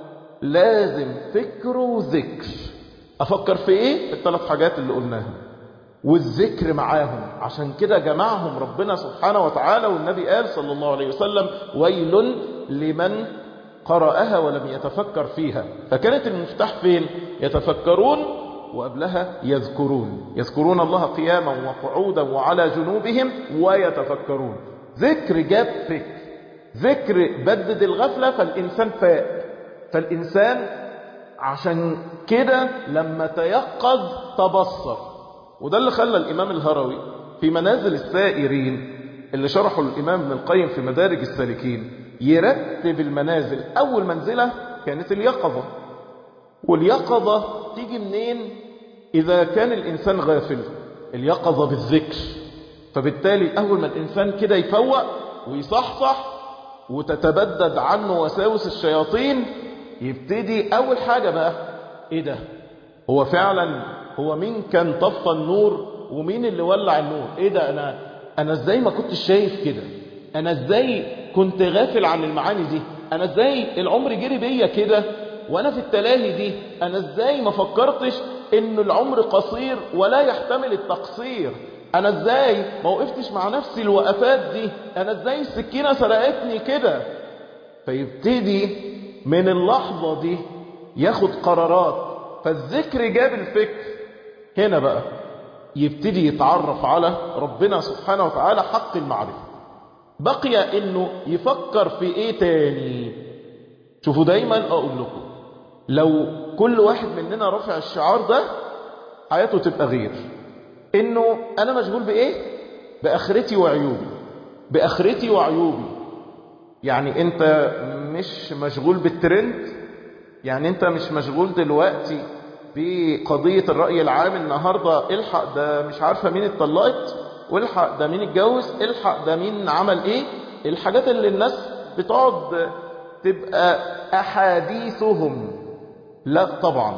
لازم فكر وذكر. أفكر في إيه؟ الثلاث حاجات اللي قلناها، والذكر معاهم. عشان كده جمعهم ربنا سبحانه وتعالى، والنبي قال صلى الله عليه وسلم ويل لمن قرأها ولم يتفكر فيها. فكانت المفتاح فين؟ يتفكرون، وقبلها يذكرون، يذكرون الله قياما وقعودا وعلى جنوبهم ويتفكرون. ذكر جاب فكر، ذكر بدد الغفلة فالإنسان فاق. فالإنسان عشان كده لما تيقظ تبصر. وده اللي خلى الإمام الهروي في منازل السائرين اللي شرحه الإمام ابن القيم في مدارج السالكين يرتب المنازل. أول منزلة كانت اليقظة، واليقظة تيجي منين؟ إذا كان الإنسان غافل، اليقظة بالذكر. فبالتالي أول ما الإنسان كده يفوق ويصحصح وتتبدد عنه وساوس الشياطين، يبتدي أول حاجة بقى إيه ده؟ هو فعلا هو مين كان طفى النور ومين اللي ولع النور؟ إيه ده؟ أنا أنا إزاي ما كنتش شايف كده؟ أنا إزاي كنت غافل عن المعاني دي؟ أنا إزاي العمر جري بيا كده وأنا في التلاهي دي؟ أنا إزاي ما فكرتش إن العمر قصير ولا يحتمل التقصير؟ أنا إزاي ما وقفتش مع نفسي الوقفات دي؟ أنا إزاي السكينة سرقتني كده؟ فيبتدي من اللحظة دي ياخد قرارات. فالذكر جاب الفكر. هنا بقى يبتدي يتعرف على ربنا سبحانه وتعالى حق المعرفة. بقي إنه يفكر في إيه تاني. شوفوا دايما أقول لكم لو كل واحد مننا رفع الشعار ده حياته تبقى غير. إنه أنا مشغول بإيه؟ بآخرتي وعيوبي، بآخرتي وعيوبي. يعني أنت مش مشغول بالترند، يعني أنت مش مشغول دلوقتي بقضية الرأي العام. النهاردة الحق ده مش عارفة مين اتطلقت، والحق ده مين اتجوز، الحق ده مين عمل ايه. الحاجات اللي الناس بتقعد تبقى أحاديثهم. لا طبعا.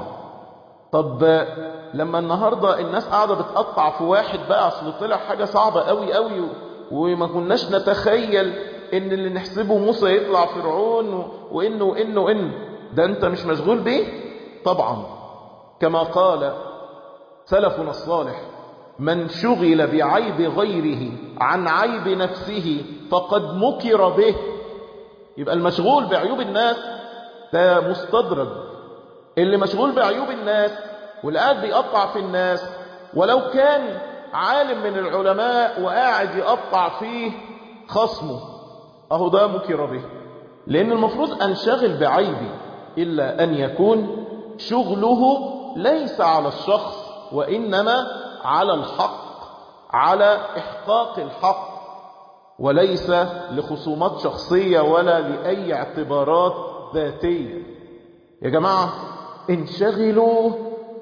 طب لما النهاردة الناس قاعدة بتقطع في واحد بقى أصل طلع حاجة صعبة قوي قوي وما كناش نتخيل ان اللي نحسبه موسى يطلع فرعون وانه وانه وانه ده انت مش مشغول بيه؟ طبعا. كما قال سلفنا الصالح من شغل بعيب غيره عن عيب نفسه فقد مكر به. يبقى المشغول بعيوب الناس ده مستدرج. اللي مشغول بعيوب الناس واللي قاعد بيقطع في الناس ولو كان عالم من العلماء وقاعد يقطع فيه خصمه، اهو ده مكر به. لان المفروض انشغل بعيبي الا ان يكون شغله ليس على الشخص وانما على الحق، على احقاق الحق، وليس لخصومات شخصية ولا لأي اعتبارات ذاتية. يا جماعة انشغلوا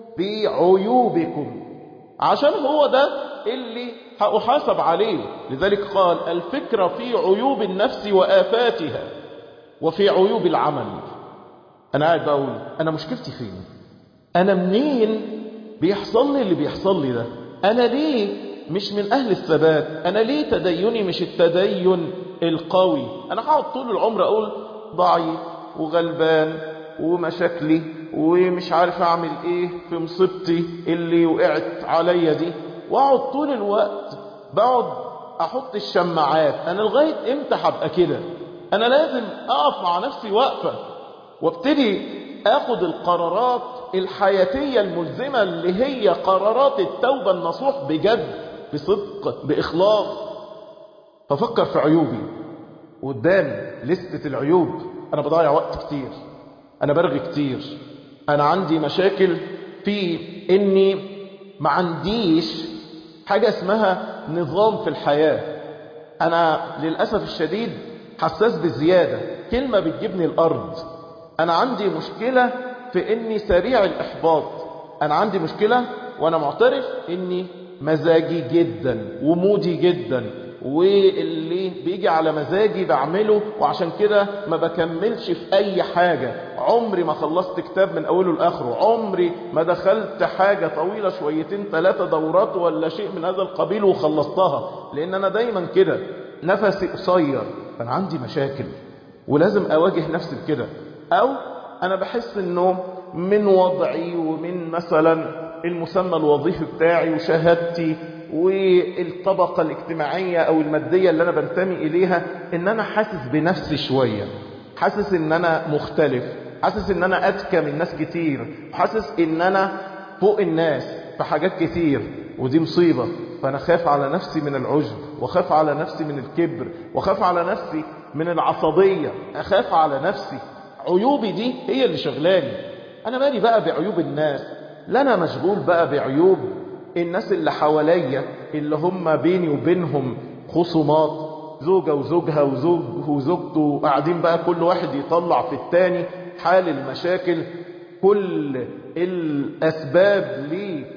بعيوبكم، عشان هو ده اللي هأحاسب عليه. لذلك قال الفكرة في عيوب النفس وآفاتها وفي عيوب العمل. أنا قاعد بقول أنا مشكلتي فين؟ أنا منين بيحصل لي اللي بيحصل لي ده؟ أنا ليه مش من أهل الثبات؟ أنا ليه تديني مش التدين القوي؟ أنا هقعد طول العمر أقول ضعيف وغلبان ومشاكلي ومش عارف أعمل إيه في مصيبتي اللي وقعت عليا دي، وأقعد طول الوقت بقعد أحط الشماعات. أنا لغاية إمتى هبقى كده؟ أنا لازم أقف مع نفسي وقفة وابتدي أخد القرارات الحياتية الملزمة اللي هي قرارات التوبة النصوح بجد، بصدق، بإخلاص. ففكر في عيوبي قدام لستة العيوب. أنا بضيع وقت كتير، أنا برغي كتير، أنا عندي مشاكل في إني ما عنديش حاجة اسمها نظام في الحياة. أنا للأسف الشديد حساس بزيادة، كلمة بتجيبني الأرض. أنا عندي مشكلة في إني سريع الإحباط. أنا عندي مشكلة وأنا معترف إني مزاجي جدا ومودي جدا، واللي بيجي على مزاجي بعمله، وعشان كده ما بكملش في أي حاجة. عمري ما خلصت كتاب من أوله لآخره، عمري ما دخلت حاجة طويلة شويتين ثلاثة دورات ولا شيء من هذا القبيل وخلصتها، لأن أنا دايما كده نفسي قصير. فأنا عندي مشاكل ولازم أواجه نفسي بكده. أو أنا بحس إنه من وضعي ومن مثلا المسمى الوظيفي بتاعي وشهادتي والطبقة الاجتماعية أو المادية اللي أنا بنتمي إليها، إن أنا حاسس بنفسي شوية، حاسس إن أنا مختلف، حاسس إن أنا أذكى من ناس كتير، حاسس إن أنا فوق الناس في حاجات كتير، ودي مصيبة. فأنا خاف على نفسي من العجب، وخاف على نفسي من الكبر، وخاف على نفسي من العصبية، أخاف على نفسي. عيوبي دي هي اللي شغلاني. أنا مالي بقى بعيوب الناس؟ لا، أنا مشغول بقى بعيوب الناس اللي حواليا، اللي هم بيني وبينهم خصومات، زوجة وزوجها وزوج وزوجته قاعدين بقى كل واحد يطلع في التاني حال المشاكل. كل الأسباب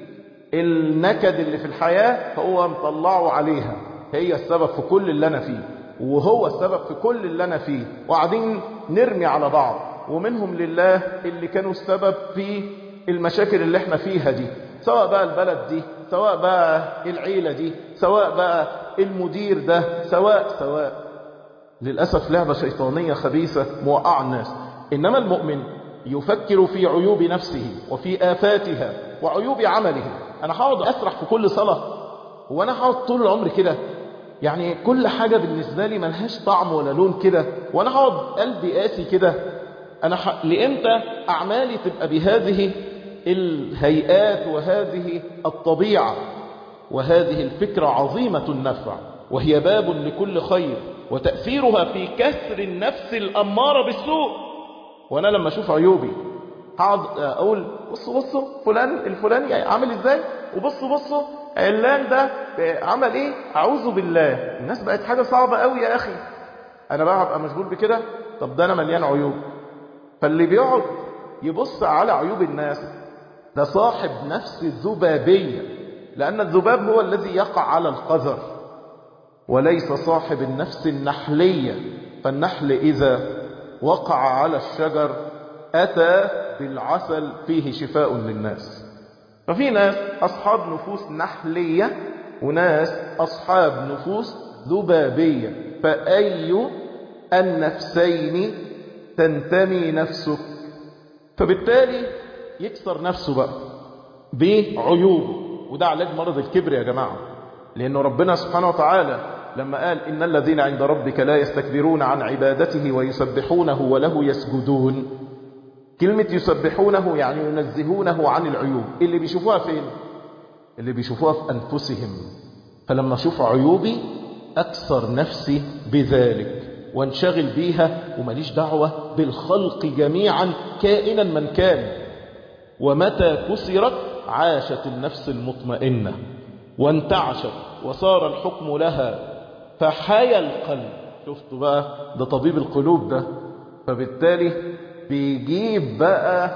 للنكد اللي في الحياة هو مطلعه عليها، هي السبب في كل اللي أنا فيه، وهو السبب في كل اللي أنا فيه، وقاعدين نرمي على بعض. ومنهم لله اللي كانوا السبب في المشاكل اللي احنا فيها دي، سواء بقى البلد دي، سواء بقى العيلة دي، سواء بقى المدير ده، سواء سواء للأسف لعبة شيطانية خبيثة موقع الناس. إنما المؤمن يفكر في عيوب نفسه وفي آفاتها وعيوب عمله. أنا هقعد أسرح في كل صلاة؟ وأنا هقعد طول العمر كده؟ يعني كل حاجة بالنسبة لي ملهاش طعم ولا لون كده، وأنا هقعد قلبي قاسي كده؟ أنا ح... لإمتى أعمالي تبقى بهذه الهيئات وهذه الطبيعة؟ وهذه الفكرة عظيمة النفع، وهي باب لكل خير، وتأثيرها في كسر النفس الأمارة بالسوء. وأنا لما أشوف عيوبي هقعد أقول بصوا بصوا فلان الفلاني عامل إزاي، وبصوا بصوا علان ده عمل إيه، أعوذ بالله. الناس بقت حاجة صعبة قوي يا أخي. أنا بقى هبقى مشغول بكده؟ طب ده أنا مليان عيوب. فاللي بيقعد يبص على عيوب الناس ده صاحب نفس ذبابية، لأن الذباب هو الذي يقع على القذر، وليس صاحب النفس النحلية. فالنحل إذا وقع على الشجر أتى بالعسل فيه شفاء للناس. ففي ناس أصحاب نفوس نحلية وناس أصحاب نفوس ذبابية. فأي النفسين تنتمي نفسك؟ فبالتالي يكسر نفسه بقى بعيوبه. وده علاج مرض الكبر يا جماعة، لأنه ربنا سبحانه وتعالى لما قال إن الذين عند ربك لا يستكبرون عن عبادته ويسبحونه وله يسجدون، كلمة يسبحونه يعني ينزهونه عن العيوب. اللي بيشوفوها فين؟ اللي بيشوفوها في أنفسهم. فلما أشوف عيوبي أكسر نفسي بذلك وانشغل بيها، ومليش دعوة بالخلق جميعا كائنا من كان. ومتى كسرت عاشت النفس المطمئنة وانتعشت وصار الحكم لها فحيا القلب. شفتوا بقى، ده طبيب القلوب ده. فبالتالي بيجيب بقى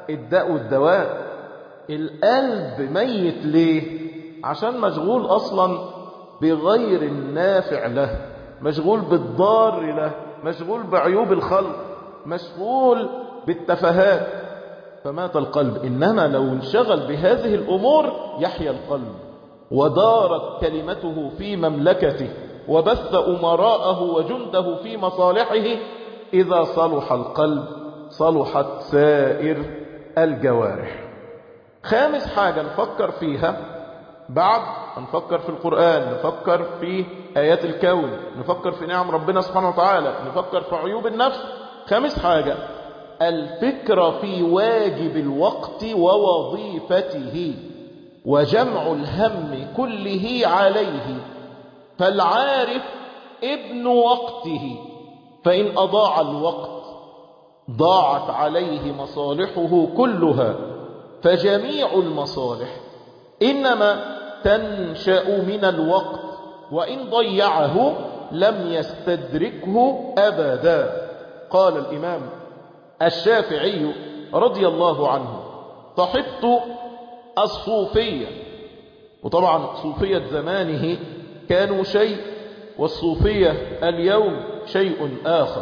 الداء والدواء. القلب ميت ليه؟ عشان مشغول أصلا بغير النافع له، مشغول بالضار له، مشغول بعيوب الخلق، مشغول بالتفاهات، فمات القلب. إنما لو انشغل بهذه الأمور يحيا القلب، ودارت كلمته في مملكته، وبث أمراءه وجنده في مصالحه. إذا صلح القلب صلحت سائر الجوارح. خامس حاجة نفكر فيها بعد نفكر في القرآن، نفكر في آيات الكون، نفكر في نعم ربنا سبحانه وتعالى، نفكر في عيوب النفس. خامس حاجة الفكرة في واجب الوقت ووظيفته وجمع الهم كله عليه. فالعارف ابن وقته، فإن أضاع الوقت ضاعت عليه مصالحه كلها. فجميع المصالح إنما تنشأ من الوقت، وإن ضيعه لم يستدركه أبدا. قال الإمام الشافعي رضي الله عنه: صحبت الصوفية. وطبعا صوفية زمانه كانوا شيء، والصوفية اليوم شيء آخر.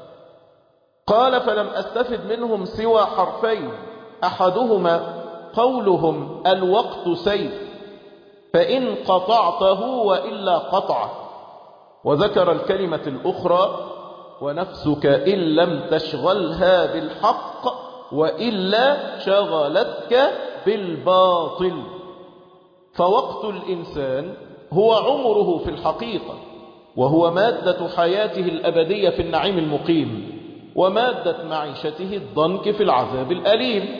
قال: فلم أستفد منهم سوى حرفين، أحدهما قولهم: الوقت سيف، فإن قطعته وإلا قطعه. وذكر الكلمة الأخرى: ونفسك إن لم تشغلها بالحق وإلا شغلتك بالباطل. فوقت الإنسان هو عمره في الحقيقة، وهو مادة حياته الأبدية في النعيم المقيم، ومادة معيشته الضنك في العذاب الأليم.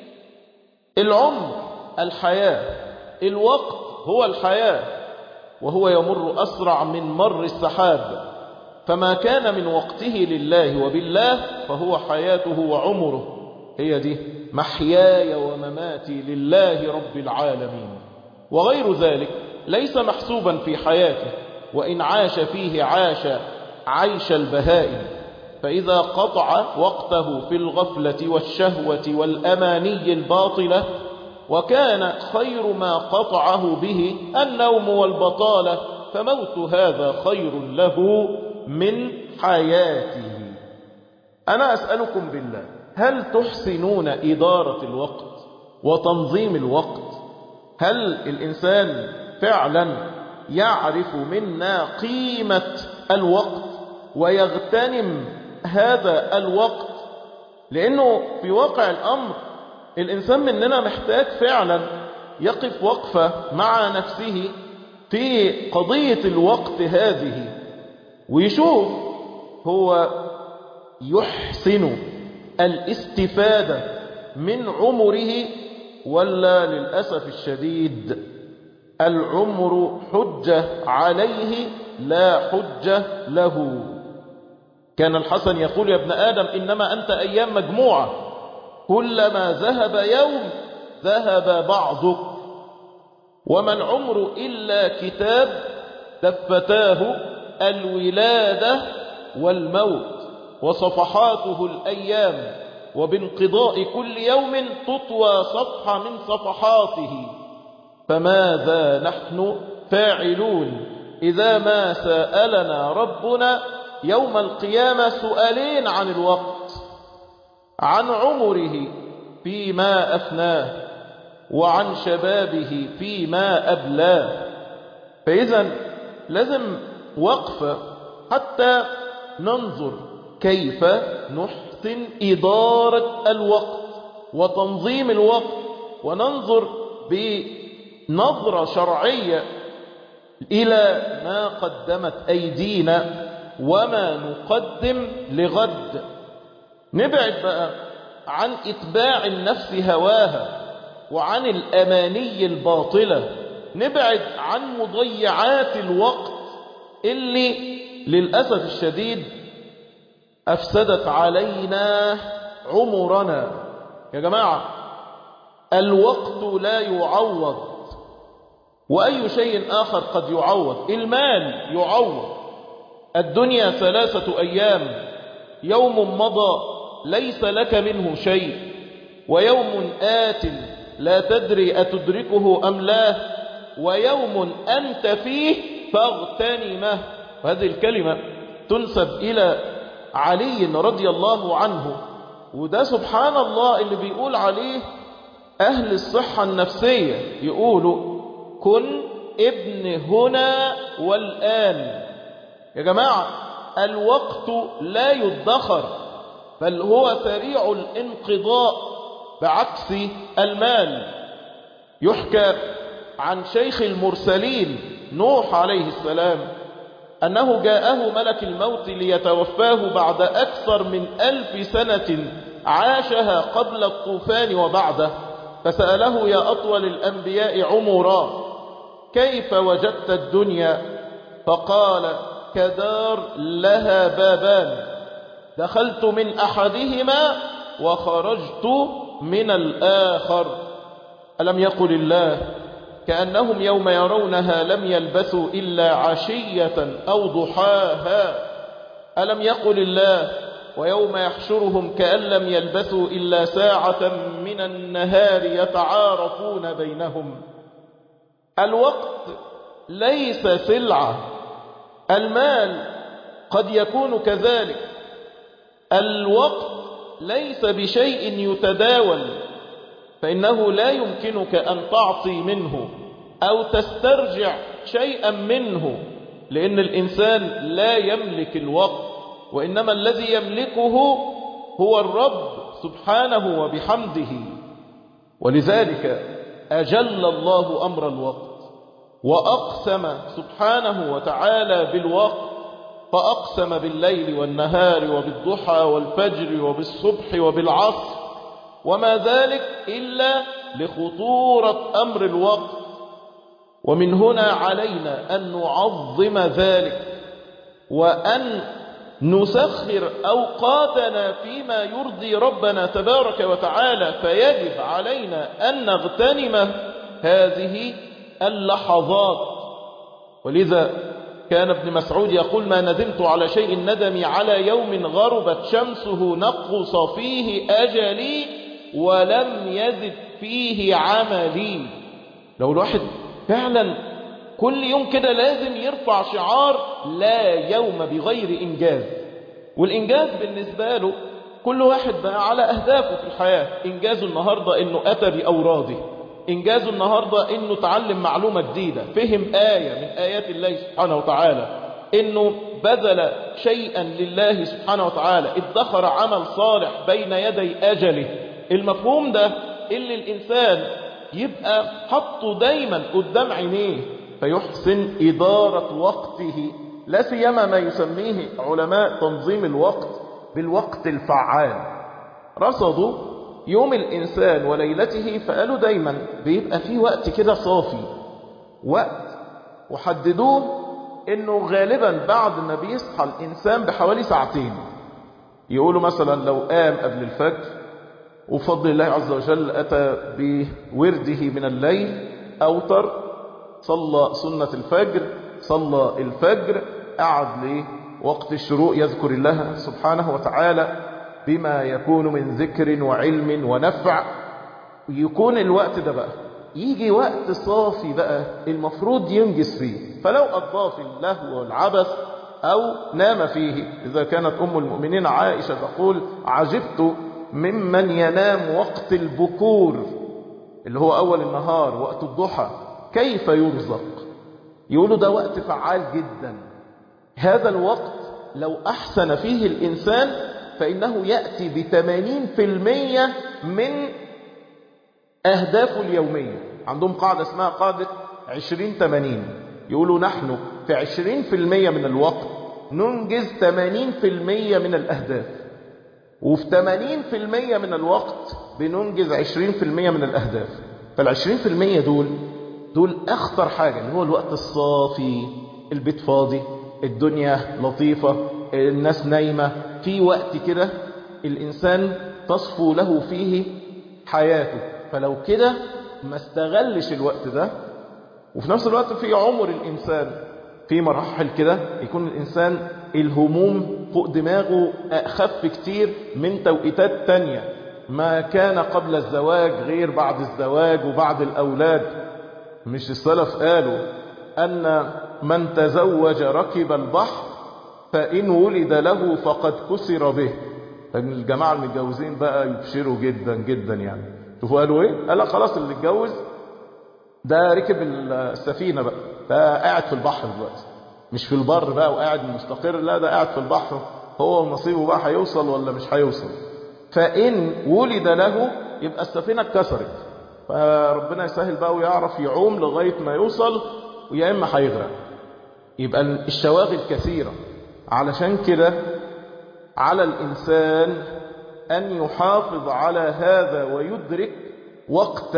العمر الحياة، الوقت هو الحياة، وهو يمر أسرع من مر السحاب. فما كان من وقته لله وبالله فهو حياته وعمره. هي دي محياي ومماتي لله رب العالمين. وغير ذلك ليس محسوبا في حياته، وإن عاش فيه عاش عيش البهائم. فإذا قطع وقته في الغفلة والشهوة والأماني الباطلة، وكان خير ما قطعه به النوم والبطالة، فموت هذا خير له من حياته. أنا أسألكم بالله، هل تحسنون إدارة الوقت وتنظيم الوقت؟ هل الإنسان فعلا يعرف منا قيمة الوقت ويغتنم هذا الوقت؟ لأنه في واقع الأمر الإنسان مننا محتاج فعلا يقف وقفة مع نفسه في قضية الوقت هذه، ويشوف هو يحسن الاستفادة من عمره ولا للأسف الشديد العمر حجة عليه لا حجة له. كان الحسن يقول: يا ابن آدم إنما أنت أيام مجموعة، كلما ذهب يوم ذهب بعضك، وما العمر إلا كتاب دفتاه الولادة والموت، وصفحاته الأيام، وبانقضاء كل يوم تطوى صفحة من صفحاته. فماذا نحن فاعلون إذا ما سألنا ربنا يوم القيامة سؤالين عن الوقت، عن عمره فيما أفناه، وعن شبابه فيما أبلاه. فإذا لازم وقفة حتى ننظر كيف نحسن إدارة الوقت وتنظيم الوقت، وننظر بنظرة شرعية إلى ما قدمت أيدينا وما نقدم لغد. نبعد بقى عن إتباع النفس هواها وعن الأماني الباطلة، نبعد عن مضيعات الوقت اللي للأسف الشديد أفسدت علينا عمرنا. يا جماعة الوقت لا يعوض، وأي شيء آخر قد يعوض. المال يعوض، الدنيا ثلاثة أيام، يوم مضى ليس لك منه شيء، ويوم آت لا تدري أتدركه أم لا، ويوم أنت فيه فاغتنمه. وهذه الكلمة تنسب إلى علي رضي الله عنه، وده سبحان الله اللي بيقول عليه أهل الصحة النفسية، يقولوا كن ابن هنا والآن. يا جماعة الوقت لا يدخر، بل هو سريع الانقضاء بعكس المال. يحكى عن شيخ المرسلين نوح عليه السلام أنه جاءه ملك الموت ليتوفاه بعد أكثر من ألف سنة عاشها قبل الطوفان وبعده، فسأله يا أطول الأنبياء عمرا كيف وجدت الدنيا؟ فقال كدار لها بابان، دخلت من أحدهما وخرجت من الآخر. ألم يقل الله كأنهم يوم يرونها لم يلبثوا إلا عشية أو ضحاها. ألم يقل الله ويوم يحشرهم كأن لم يلبثوا إلا ساعة من النهار يتعارفون بينهم. الوقت ليس سلعة، المال قد يكون كذلك. الوقت ليس بشيء يتداول، فإنه لا يمكنك أن تعطي منه أو تسترجع شيئا منه، لأن الإنسان لا يملك الوقت، وإنما الذي يملكه هو الرب سبحانه وبحمده. ولذلك أجل الله أمر الوقت وأقسم سبحانه وتعالى بالوقت، فأقسم بالليل والنهار وبالضحى والفجر وبالصبح وبالعصر، وما ذلك إلا لخطورة أمر الوقت. ومن هنا علينا أن نعظم ذلك، وأن نسخر أوقاتنا فيما يرضي ربنا تبارك وتعالى، فيجب علينا أن نغتنم هذه اللحظات. ولذا كان ابن مسعود يقول ما ندمت على شيء ندمي على يوم غربت شمسه نقص فيه أجلي ولم يزد فيه عملي. لو الواحد فعلا كل يوم كده لازم يرفع شعار لا يوم بغير إنجاز، والإنجاز بالنسبة له كل واحد بقى على أهدافه في الحياة. إنجازه النهاردة إنه أتى بأوراده، إنجازه النهاردة إنه تعلم معلومة جديدة، فهم آية من آيات الله سبحانه وتعالى، إنه بذل شيئا لله سبحانه وتعالى، ادخر عمل صالح بين يدي أجله. المفهوم ده اللي الإنسان يبقى حطه دايما قدام عينيه، فيحسن إدارة وقته، لا سيما ما يسميه علماء تنظيم الوقت بالوقت الفعال. رصدوا يوم الإنسان وليلته، فقالوا دايما بيبقى فيه وقت كده صافي، وقت وحددوه إنه غالبا بعد ما بيصحى الإنسان بحوالي ساعتين. يقولوا مثلا لو قام قبل الفجر وفضل الله عز وجل أتى بورده من الليل، أوتر، صلى سنة الفجر، صلى الفجر، قعد لوقت الشروق يذكر الله سبحانه وتعالى بما يكون من ذكر وعلم ونفع. يكون الوقت ده بقى يجي وقت صافي بقى المفروض ينجز فيه، فلو قضاه في اللهو والعبث أو نام فيه. إذا كانت أم المؤمنين عائشة تقول عجبت ممن ينام وقت البكور اللي هو أول النهار، وقت الضحى، كيف يرزق؟ يقولوا ده وقت فعال جدا. هذا الوقت لو أحسن فيه الإنسان فإنه يأتي بثمانين في المية من أهدافه اليومية. عندهم قاعدة اسمها قاعدة عشرين ثمانين، يقولوا نحن في عشرين في المية من الوقت ننجز ثمانين في المية من الأهداف، وفي ثمانين في المية من الوقت بننجز عشرين في المية من الأهداف. فالعشرين في المية دول دول أخطر حاجة، اللي هو الوقت الصافي، البيت فاضي، الدنيا لطيفة، الناس نايمة، في وقت كده الإنسان تصفو له فيه حياته. فلو كده ما استغلش الوقت ده، وفي نفس الوقت في عمر الإنسان في مراحل كده يكون الإنسان الهموم فوق دماغه أخف كتير من توقيتات تانية، ما كان قبل الزواج غير بعد الزواج وبعد الأولاد. مش السلف قالوا أن من تزوج ركب البحر فإن ولد له فقد كسر به. الجماعة المتجوزين بقى يبشروا جدا جدا يعني. شوفوا قالوا ايه؟ قال خلاص اللي اتجوز ده ركب السفينة بقى، ده قاعد في البحر دلوقتي، مش في البر بقى وقاعد مستقر، لا ده قاعد في البحر، هو نصيبه بقى هيوصل ولا مش هيوصل. فإن ولد له يبقى السفينة اتكسرت، فربنا يسهل بقى ويعرف يعوم لغاية ما يوصل، ويا إما هيغرق. يبقى الشواغل كثيرة. علشان كده على الإنسان أن يحافظ على هذا ويدرك وقت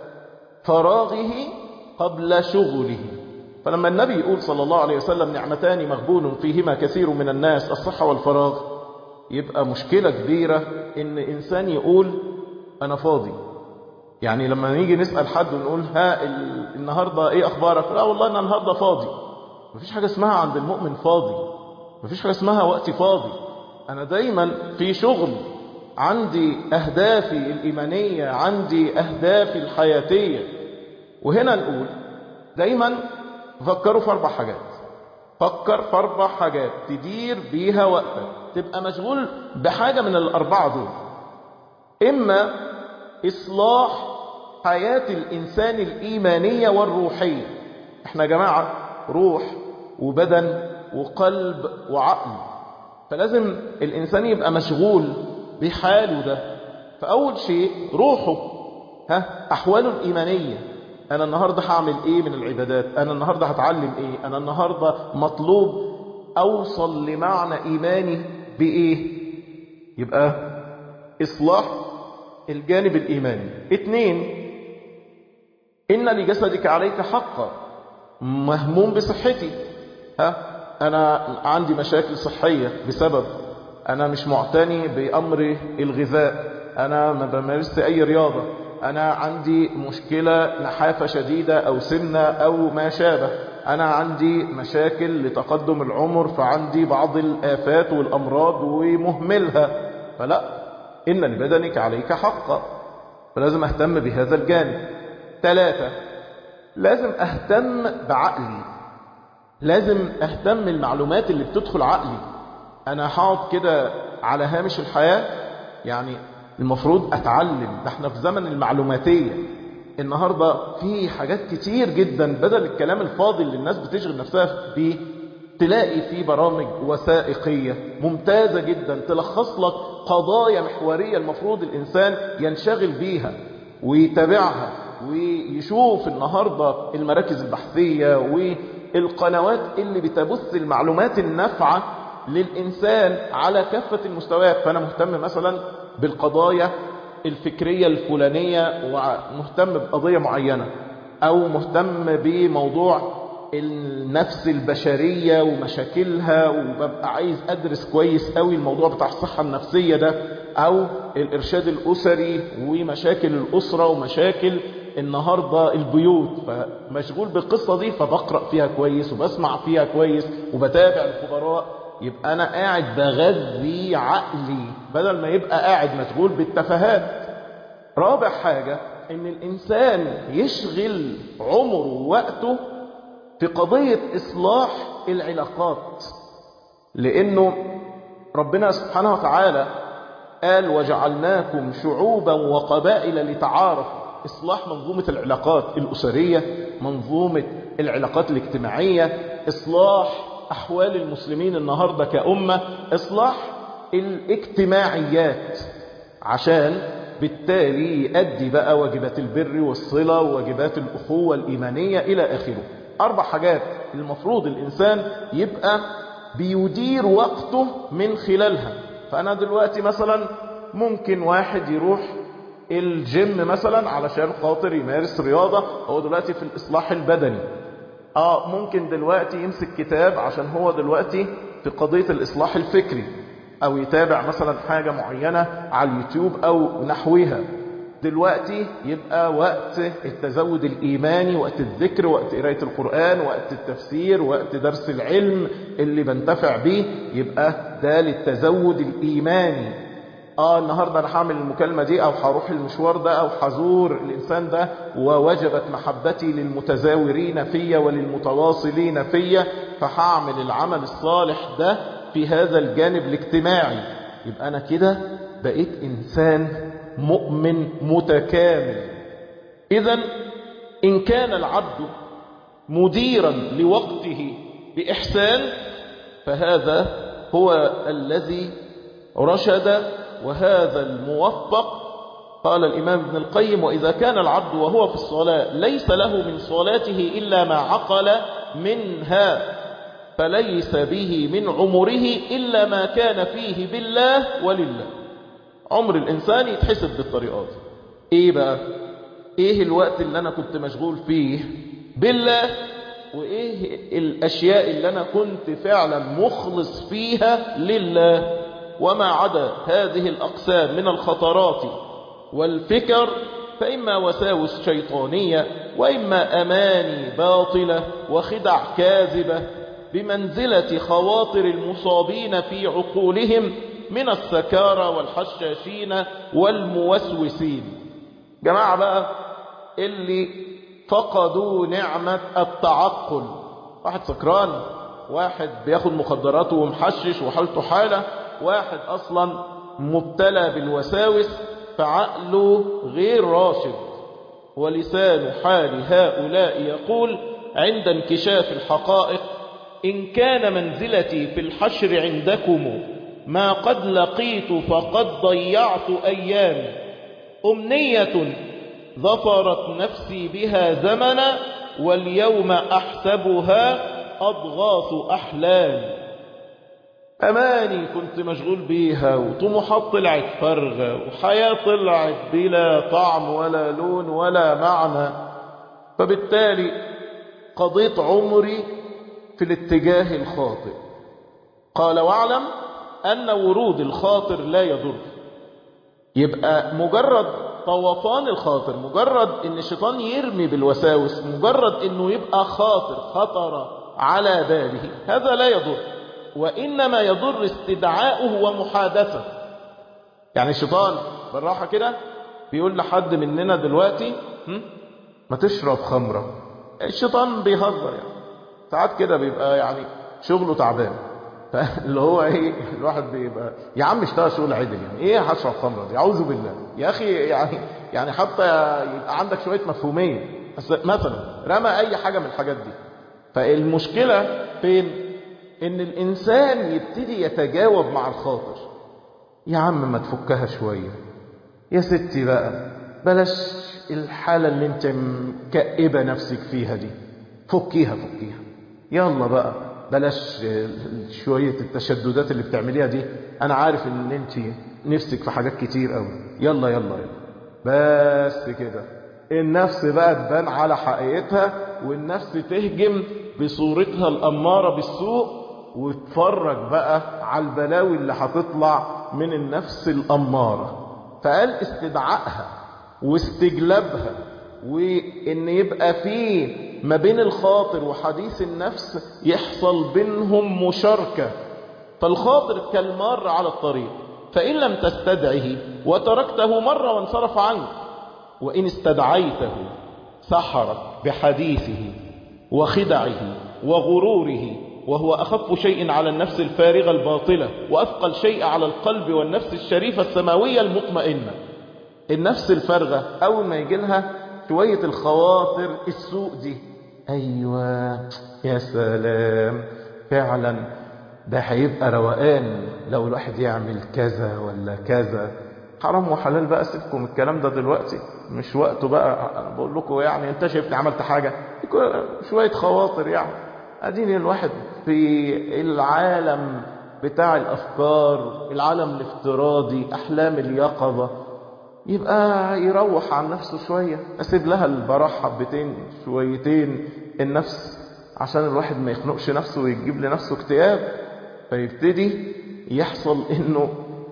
فراغه قبل شغله. فلما النبي يقول صلى الله عليه وسلم نعمتان مغبون فيهما كثير من الناس، الصحة والفراغ، يبقى مشكلة كبيرة إن إنسان يقول أنا فاضي. يعني لما نيجي نسأل حد ونقول ها النهاردة إيه أخبارك؟ لا والله أنا النهاردة فاضي. مفيش حاجة اسمها عند المؤمن فاضي، مفيش حاجة اسمها وقت فاضي. أنا دايما في شغل، عندي أهدافي الإيمانية، عندي أهدافي الحياتية. وهنا نقول دايما فكروا في أربع حاجات. فكر في أربع حاجات تدير بيها وقتك، تبقى مشغول بحاجة من الأربعة دول. إما إصلاح حياة الإنسان الإيمانية والروحية. إحنا جماعة روح وبدن وقلب وعقل، فلازم الإنسان يبقى مشغول بحاله ده. فأول شيء روحه، ها أحواله الإيمانية. أنا النهاردة هعمل إيه من العبادات؟ أنا النهاردة هتعلم إيه؟ أنا النهاردة مطلوب أوصل لمعنى إيماني بإيه؟ يبقى إصلاح الجانب الإيماني. اتنين، إن لجسدك عليك حقا، مهموم بصحتي. ها أنا عندي مشاكل صحية بسبب أنا مش معتني بأمر الغذاء، أنا ما بمارس أي رياضة، أنا عندي مشكلة نحافة شديدة أو سمنة أو ما شابه، أنا عندي مشاكل لتقدم العمر، فعندي بعض الآفات والأمراض ومهملها. فلا، إن لبدنك عليك حقا، فلازم أهتم بهذا الجانب. ثلاثة، لازم أهتم بعقلي، لازم أهتم المعلومات اللي بتدخل عقلي. أنا هقعد كده على هامش الحياة؟ يعني المفروض أتعلم. ده احنا في زمن المعلوماتية النهاردة، في حاجات كتير جدا بدل الكلام الفاضي اللي الناس بتشغل نفسها بيه، تلاقي في برامج وثائقية ممتازة جدا تلخص لك قضايا محورية المفروض الإنسان ينشغل بيها ويتابعها، ويشوف النهاردة المراكز البحثية والقنوات اللي بتبث المعلومات النافعة للإنسان على كافة المستويات. فأنا مهتم مثلا بالقضايا الفكرية الفلانية ومهتم بقضية معينة، أو مهتم بموضوع النفس البشرية ومشاكلها، وببقى عايز أدرس كويس قوي الموضوع بتاع الصحة النفسية ده، أو الإرشاد الأسري ومشاكل الأسرة ومشاكل النهاردة البيوت، فمشغول بالقصة دي، فبقرأ فيها كويس وبسمع فيها كويس وبتابع الخبراء. يبقى أنا قاعد بغذي عقلي بدل ما يبقى قاعد مشغول بالتفاهات. رابع حاجة، إن الإنسان يشغل عمره ووقته في قضية إصلاح العلاقات، لأنه ربنا سبحانه وتعالى قال وجعلناكم شعوبا وقبائل لتعارفوا. إصلاح منظومة العلاقات الأسرية، منظومة العلاقات الاجتماعية، إصلاح أحوال المسلمين النهاردة كأمة، إصلاح الاجتماعيات، عشان بالتالي يؤدي بقى واجبات البر والصلة وواجبات الأخوة الإيمانية إلى آخره. أربع حاجات المفروض الإنسان يبقى بيدير وقته من خلالها. فأنا دلوقتي مثلا ممكن واحد يروح الجيم مثلا علشان خاطر يمارس رياضة، هو دلوقتي في الإصلاح البدني. آه ممكن دلوقتي يمسك كتاب عشان هو دلوقتي في قضية الإصلاح الفكري، أو يتابع مثلا حاجة معينة على اليوتيوب أو نحوها. دلوقتي يبقى وقت التزود الإيماني، وقت الذكر، وقت قراية القرآن، وقت التفسير، وقت درس العلم اللي بنتفع به، يبقى ده للتزود الإيماني. اه النهاردة انا هعمل المكالمة دي او هروح المشوار ده او هزور الانسان ده، ووجبت محبتي للمتزاورين فيا وللمتواصلين فيا، فهعمل العمل الصالح ده في هذا الجانب الاجتماعي. يبقى انا كده بقيت انسان مؤمن متكامل. اذا ان كان العبد مديرا لوقته بإحسان فهذا هو الذي رشد وهذا الموفق. قال الإمام ابن القيم: وإذا كان العبد وهو في الصلاة ليس له من صلاته إلا ما عقل منها فليس به من عمره إلا ما كان فيه بالله ولله. عمر الإنسان يتحسب بالطريقات. إيه بقى؟ إيه الوقت اللي أنا كنت مشغول فيه بالله، وإيه الأشياء اللي أنا كنت فعلا مخلص فيها لله. وما عدا هذه الأقسام من الخطرات والفكر فإما وساوس شيطانية وإما أماني باطلة وخدع كاذبة بمنزلة خواطر المصابين في عقولهم من السكارى والحشاشين والموسوسين. جماعة بقى اللي فقدوا نعمة التعقل، واحد سكران، واحد بياخد مخدرات ومحشش وحالته حالة، واحد أصلا مبتلى بالوساوس فعقله غير راشد. ولسان حال هؤلاء يقول عند انكشاف الحقائق: إن كان منزلتي في الحشر عندكم ما قد لقيت فقد ضيعت أيامي، أمنية ظفرت نفسي بها زمنا واليوم أحسبها أضغاث أحلام. أماني كنت مشغول بيها وطموحات طلعت فارغة وحياة طلعت بلا طعم ولا لون ولا معنى، فبالتالي قضيت عمري في الاتجاه الخاطئ. قال: واعلم أن ورود الخاطر لا يضر. يبقى مجرد طوفان الخاطر، مجرد ان الشيطان يرمي بالوساوس، مجرد انه يبقى خاطر خطر على باله، هذا لا يضر، وإنما يضر استدعاؤه ومحادثة. يعني الشيطان بالراحة كده بيقول لحد مننا دلوقتي ما تشرب خمرة. الشيطان بيهزر يعني، ساعات كده بيبقى يعني شغله تعبان، فاللي هو ايه الواحد بيبقى يا عم اشتغل شغل عدل، يعني ايه هشرب خمرة دي؟ اعوذ بالله يا اخي. يعني يعني حتى يبقى عندك شوية مفهومية. بس مثلا رمى اي حاجة من الحاجات دي. فالمشكلة فين؟ ان الانسان يبتدي يتجاوب مع الخاطر. يا عم ما تفكها شوية يا ستي بقى، بلاش الحالة اللي انت مكئبة نفسك فيها دي، فكيها فكيها يلا بقى، بلاش شوية التشددات اللي بتعمليها دي، انا عارف ان انت نفسك في حاجات كتير قوي، يلا يلا يلا بس كده. النفس بقى تبان على حقيقتها، والنفس تهجم بصورتها الأمارة بالسوء، وتفرج بقى على البلاوي اللي هتطلع من النفس الأمارة. فقال استدعائها واستجلابها، وإن يبقى فيه ما بين الخاطر وحديث النفس يحصل بينهم مشاركة. فالخاطر كالمار على الطريق، فإن لم تستدعه وتركته مرة وانصرف عنك، وإن استدعيته سحرك بحديثه وخدعه وغروره، وهو أخف شيء على النفس الفارغة الباطلة وأثقل شيء على القلب والنفس الشريفة السماوية المطمئنة. النفس الفارغة أول ما يجي لها شوية الخواطر السوء دي، أيوة يا سلام، فعلا ده هيبقى روقان لو الواحد يعمل كذا ولا كذا. حرام وحلال بقى، سيبكم الكلام ده دلوقتي، مش وقته بقى. أنا بقول لكم يعني انت شايفني عملت حاجة؟ شوية خواطر يعني. اديني الواحد في العالم بتاع الافكار، العالم الافتراضي، احلام اليقظة، يبقى يروح عن نفسه شوية، اسيب لها البراح حبتين شويتين النفس، عشان الواحد ما يخنقش نفسه ويجيب لنفسه اكتئاب. فيبتدي يحصل انه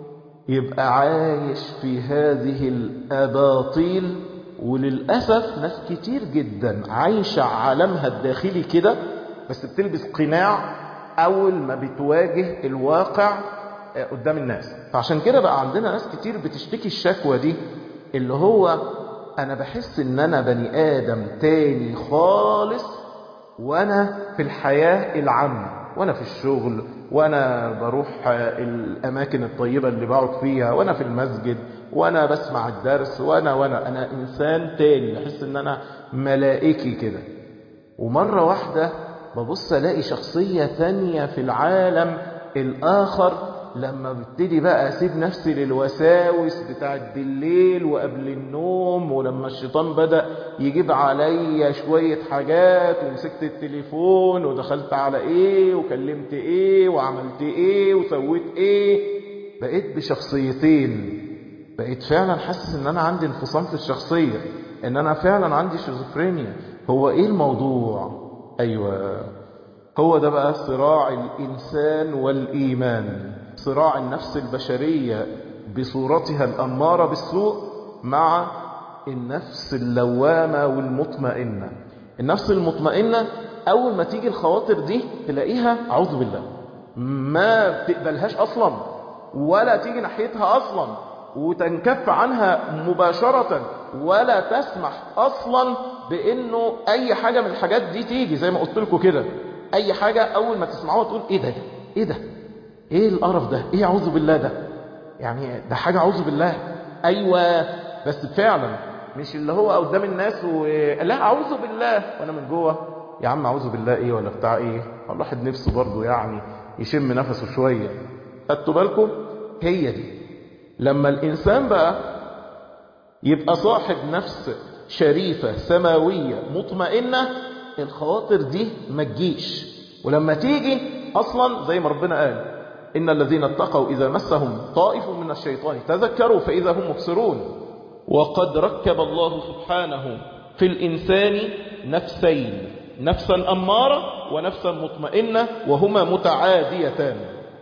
يبقى عايش في هذه الأباطيل. وللأسف ناس كتير جدا عايشة عالمها الداخلي كده، بس بتلبس قناع. أول ما بتواجه الواقع قدام الناس. فعشان كده بقى عندنا ناس كتير بتشتكي الشكوى دي، اللي هو انا بحس ان انا بني ادم تاني خالص وانا في الحياة العامة، وانا في الشغل، وانا بروح الاماكن الطيبة اللي بقعد فيها، وانا في المسجد، وانا بسمع الدرس، وانا وانا انا انسان تاني، بحس ان انا ملائكي كده. ومرة واحدة ببص الاقي شخصية تانية في العالم الاخر، لما ببتدي بقى اسيب نفسي للوساوس بتاعت بالليل وقبل النوم، ولما الشيطان بدأ يجيب عليا شوية حاجات، ومسكت التليفون ودخلت على ايه وكلمت ايه وعملت ايه وسويت ايه، بقيت بشخصيتين. بقيت فعلا حاسس ان انا عندي انفصام في الشخصية، ان انا فعلا عندي شيزوفرينيا. هو ايه الموضوع؟ ايوه، هو ده بقى صراع الانسان والايمان، صراع النفس البشرية بصورتها الامارة بالسوء مع النفس اللوامة والمطمئنة. النفس المطمئنة اول ما تيجي الخواطر دي تلاقيها اعوذ بالله ما بتقبلهاش اصلا، ولا تيجي ناحيتها اصلا، وتنكف عنها مباشرة، ولا تسمح اصلا بانه اي حاجة من الحاجات دي تيجي. زي ما قلت لكم كده، اي حاجة اول ما تسمعوها تقول ايه ده ايه ده ايه القرف ده، ايه اعوذ بالله ده، يعني ده حاجة اعوذ بالله. ايوه، بس فعلا مش اللي هو قدام الناس و... لا اعوذ بالله وانا من جوه يا عم اعوذ بالله ايه ولا بتاع ايه، الواحد نفسه برضه يعني يشم نفسه شوية. خدتوا بالكم؟ هي دي لما الإنسان بقى يبقى صاحب نفس شريفة سماوية مطمئنة، الخواطر دي ما تجيش. ولما تيجي أصلا زي ما ربنا قال إن الذين اتقوا إذا مسهم طائف من الشيطان تذكروا فإذا هم مبصرون. وقد ركب الله سبحانه في الإنسان نفسين، نفسا أمارة ونفسا مطمئنة، وهما متعاديتان،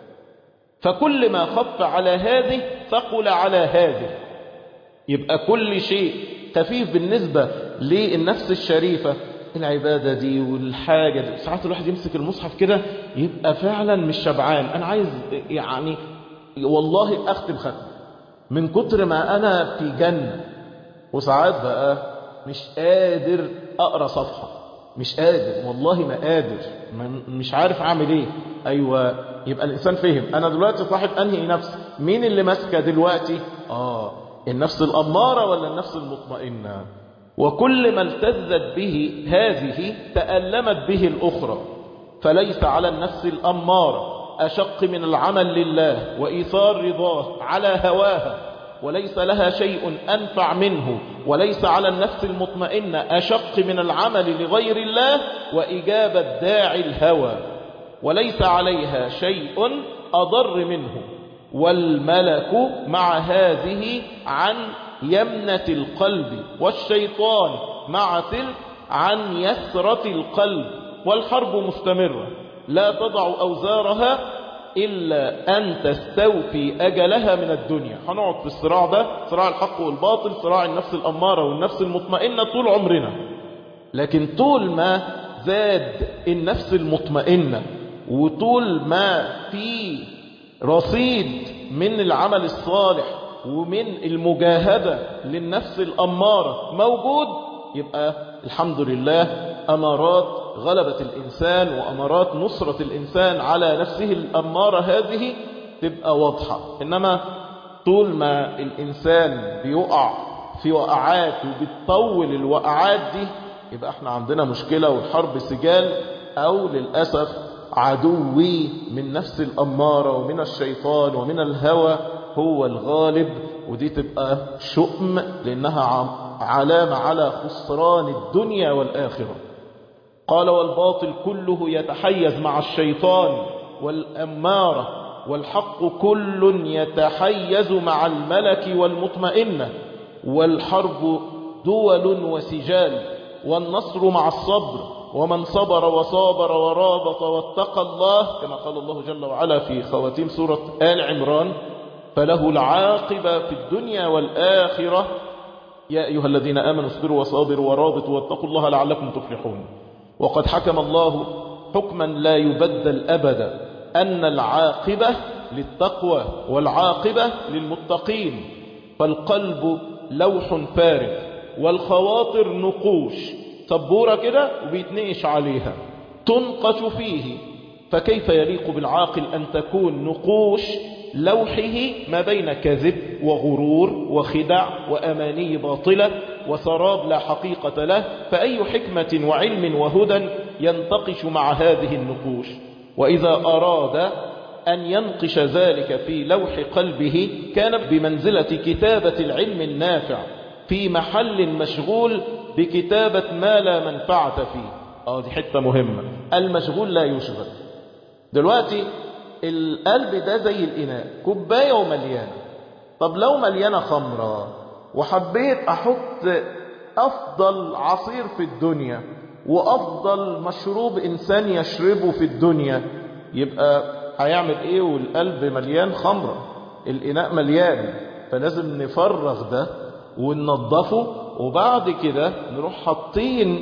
فكل ما خف على هذه ثقل على هذه. يبقى كل شيء خفيف بالنسبة للنفس الشريفة، العبادة دي والحاجة دي. ساعات الواحد يمسك المصحف كده يبقى فعلا مش شبعان، أنا عايز يعني والله أختم ختم من كتر ما أنا في جنة. وساعات بقى مش قادر أقرأ صفحة، مش قادر والله ما قادر، مش عارف أعمل إيه. أيوة، يبقى الإنسان فهم أنا دلوقتي صاحب أنهي نفس، مين اللي ماسكه دلوقتي؟ آه النفس الأمارة ولا النفس المطمئنة؟ وكل ما التذت به هذه تألمت به الأخرى، فليس على النفس الأمارة أشق من العمل لله وإيثار رضاه على هواها، وليس لها شيء أنفع منه. وليس على النفس المطمئنة أشق من العمل لغير الله وإجابة داعي الهوى، وليس عليها شيء أضر منه. والملك مع هذه عن يمنة القلب، والشيطان مع تلك عن يسرة القلب، والحرب مستمرة لا تضع أوزارها إلا أن تستوفي أجلها من الدنيا. هنقعد في الصراع ده، صراع الحق والباطل، صراع النفس الأمارة والنفس المطمئنة طول عمرنا. لكن طول ما زاد النفس المطمئنة، وطول ما في رصيد من العمل الصالح ومن المجاهدة للنفس الأمارة موجود، يبقى الحمد لله أمارات غلبة الإنسان وأمارات نصرة الإنسان على نفسه الأمارة هذه تبقى واضحة. إنما طول ما الإنسان بيقع في وقعات وبتطول الوقعات دي، يبقى احنا عندنا مشكلة، والحرب سجال، أو للأسف عدوي من نفس الأمارة ومن الشيطان ومن الهوى هو الغالب. ودي تبقى شؤم، لأنها علامة على خسران الدنيا والآخرة. قال والباطل كله يتحيز مع الشيطان والأمارة، والحق كل يتحيز مع الملك والمطمئنة. والحرب دول وسجال، والنصر مع الصبر، ومن صبر وصابر ورابط واتقى الله، كما قال الله جل وعلا في خواتيم سورة آل عمران: فله العاقبة في الدنيا والآخرة يا أيها الذين آمنوا اصبروا وصابروا ورابطوا واتقوا الله لعلكم تفلحون. وقد حكم الله حكما لا يبدل أبدا أن العاقبة للتقوى والعاقبة للمتقين. فالقلب لوح فارغ والخواطر نقوش، سبورة كده وبيتنقش عليها تنقش فيه. فكيف يليق بالعاقل أن تكون نقوش لوحه ما بين كذب وغرور وخدع وأماني باطلة وسراب لا حقيقة له؟ فأي حكمة وعلم وهدى ينتقش مع هذه النقوش؟ وإذا أراد أن ينقش ذلك في لوح قلبه كان بمنزلة كتابة العلم النافع في محل مشغول بكتابة ما لا منفعة فيه. آه دي حتة مهمة، المشغول لا يشغل. دلوقتي القلب ده زي الإناء، كوباية ومليانة. طب لو مليانة خمرة وحبيت أحط أفضل عصير في الدنيا وأفضل مشروب إنسان يشربه في الدنيا، يبقى هيعمل إيه والقلب مليان خمرة؟ الإناء مليان، فلازم نفرغ ده وننظفه، وبعد كده نروح حاطين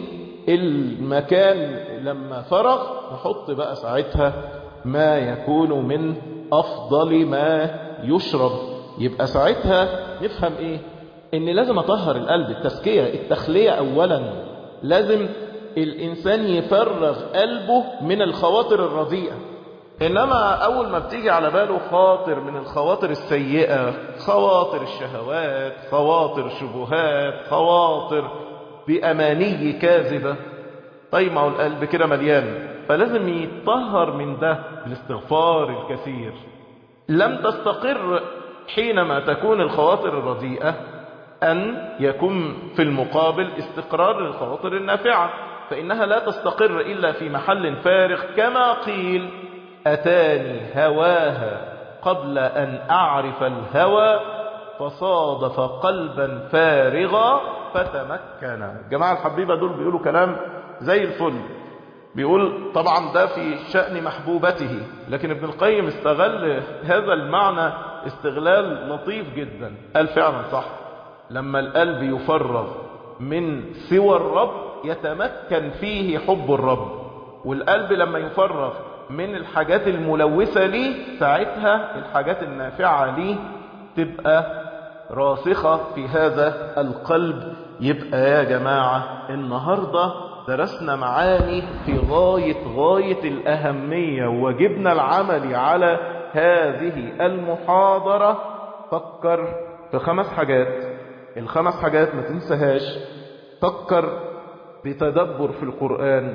المكان لما فرغ نحط بقى ساعتها ما يكون من أفضل ما يشرب. يبقى ساعتها نفهم إيه؟ إن لازم أطهر القلب، التزكية التخلية أولا. لازم الإنسان يفرغ قلبه من الخواطر الرديئة. إنما أول ما بتيجي على باله خاطر من الخواطر السيئة، خواطر الشهوات، خواطر شبهات، خواطر بأماني كاذبة، طيب ما هو القلب كده مليان، فلازم يتطهر من ده بالاستغفار الكثير. لم تستقر حينما تكون الخواطر الرديئة أن يكون في المقابل استقرار للخواطر النافعة، فإنها لا تستقر إلا في محل فارغ. كما قيل: أتاني هواها قبل أن أعرف الهوى فصادف قلبا فارغا فتمكن. جماعة الحبيبة دول بيقولوا كلام زي الفل، بيقول طبعا ده في شأن محبوبته، لكن ابن القيم استغل هذا المعنى استغلال لطيف جدا. قال فعلا صح، لما القلب يفرغ من سوى الرب يتمكن فيه حب الرب، والقلب لما يفرغ من الحاجات الملوثة ليه ساعتها الحاجات النافعة ليه تبقى راسخة في هذا القلب. يبقى يا جماعة النهاردة درسنا معاني في غاية غاية الأهمية، وجبنا العمل على هذه المحاضرة. فكر في خمس حاجات، الخمس حاجات ما تنساهاش. فكر بتدبر في القرآن،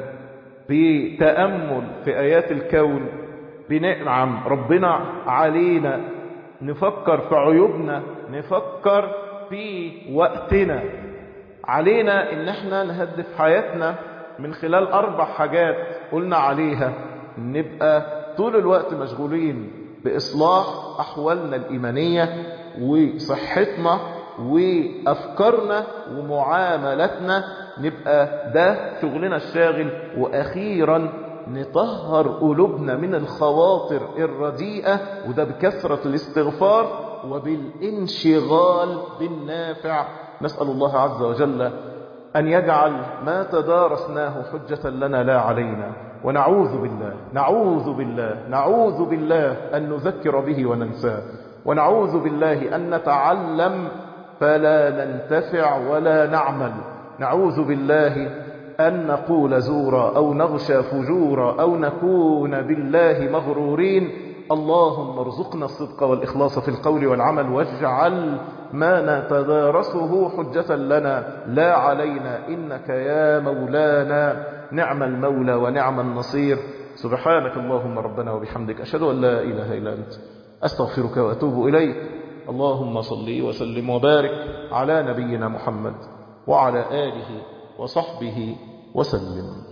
بتأمل في آيات الكون، بنعم ربنا علينا، نفكر في عيوبنا، نفكر في وقتنا. علينا ان احنا نهدف حياتنا من خلال اربع حاجات قلنا عليها، نبقى طول الوقت مشغولين بإصلاح أحوالنا الإيمانية وصحتنا وأفكارنا ومعاملاتنا، نبقى ده شغلنا الشاغل. وأخيرا نطهر قلوبنا من الخواطر الرديئة، وده بكثرة الاستغفار وبالانشغال بالنافع. نسأل الله عز وجل أن يجعل ما تدارسناه حجة لنا لا علينا، ونعوذ بالله نعوذ بالله نعوذ بالله أن نذكر به وننساه، ونعوذ بالله أن نتعلم فلا ننتفع ولا نعمل، نعوذ بالله أن نقول زورا أو نغشى فجورا أو نكون بالله مغرورين. اللهم ارزقنا الصدق والإخلاص في القول والعمل، واجعل ما نتدارسه حجة لنا لا علينا، إنك يا مولانا نعم المولى ونعم النصير. سبحانك اللهم ربنا وبحمدك، أشهد أن لا إله إلا أنت، أستغفرك وأتوب إليك. اللهم صل وسلم وبارك على نبينا محمد وعلى آله وصحبه وسلم.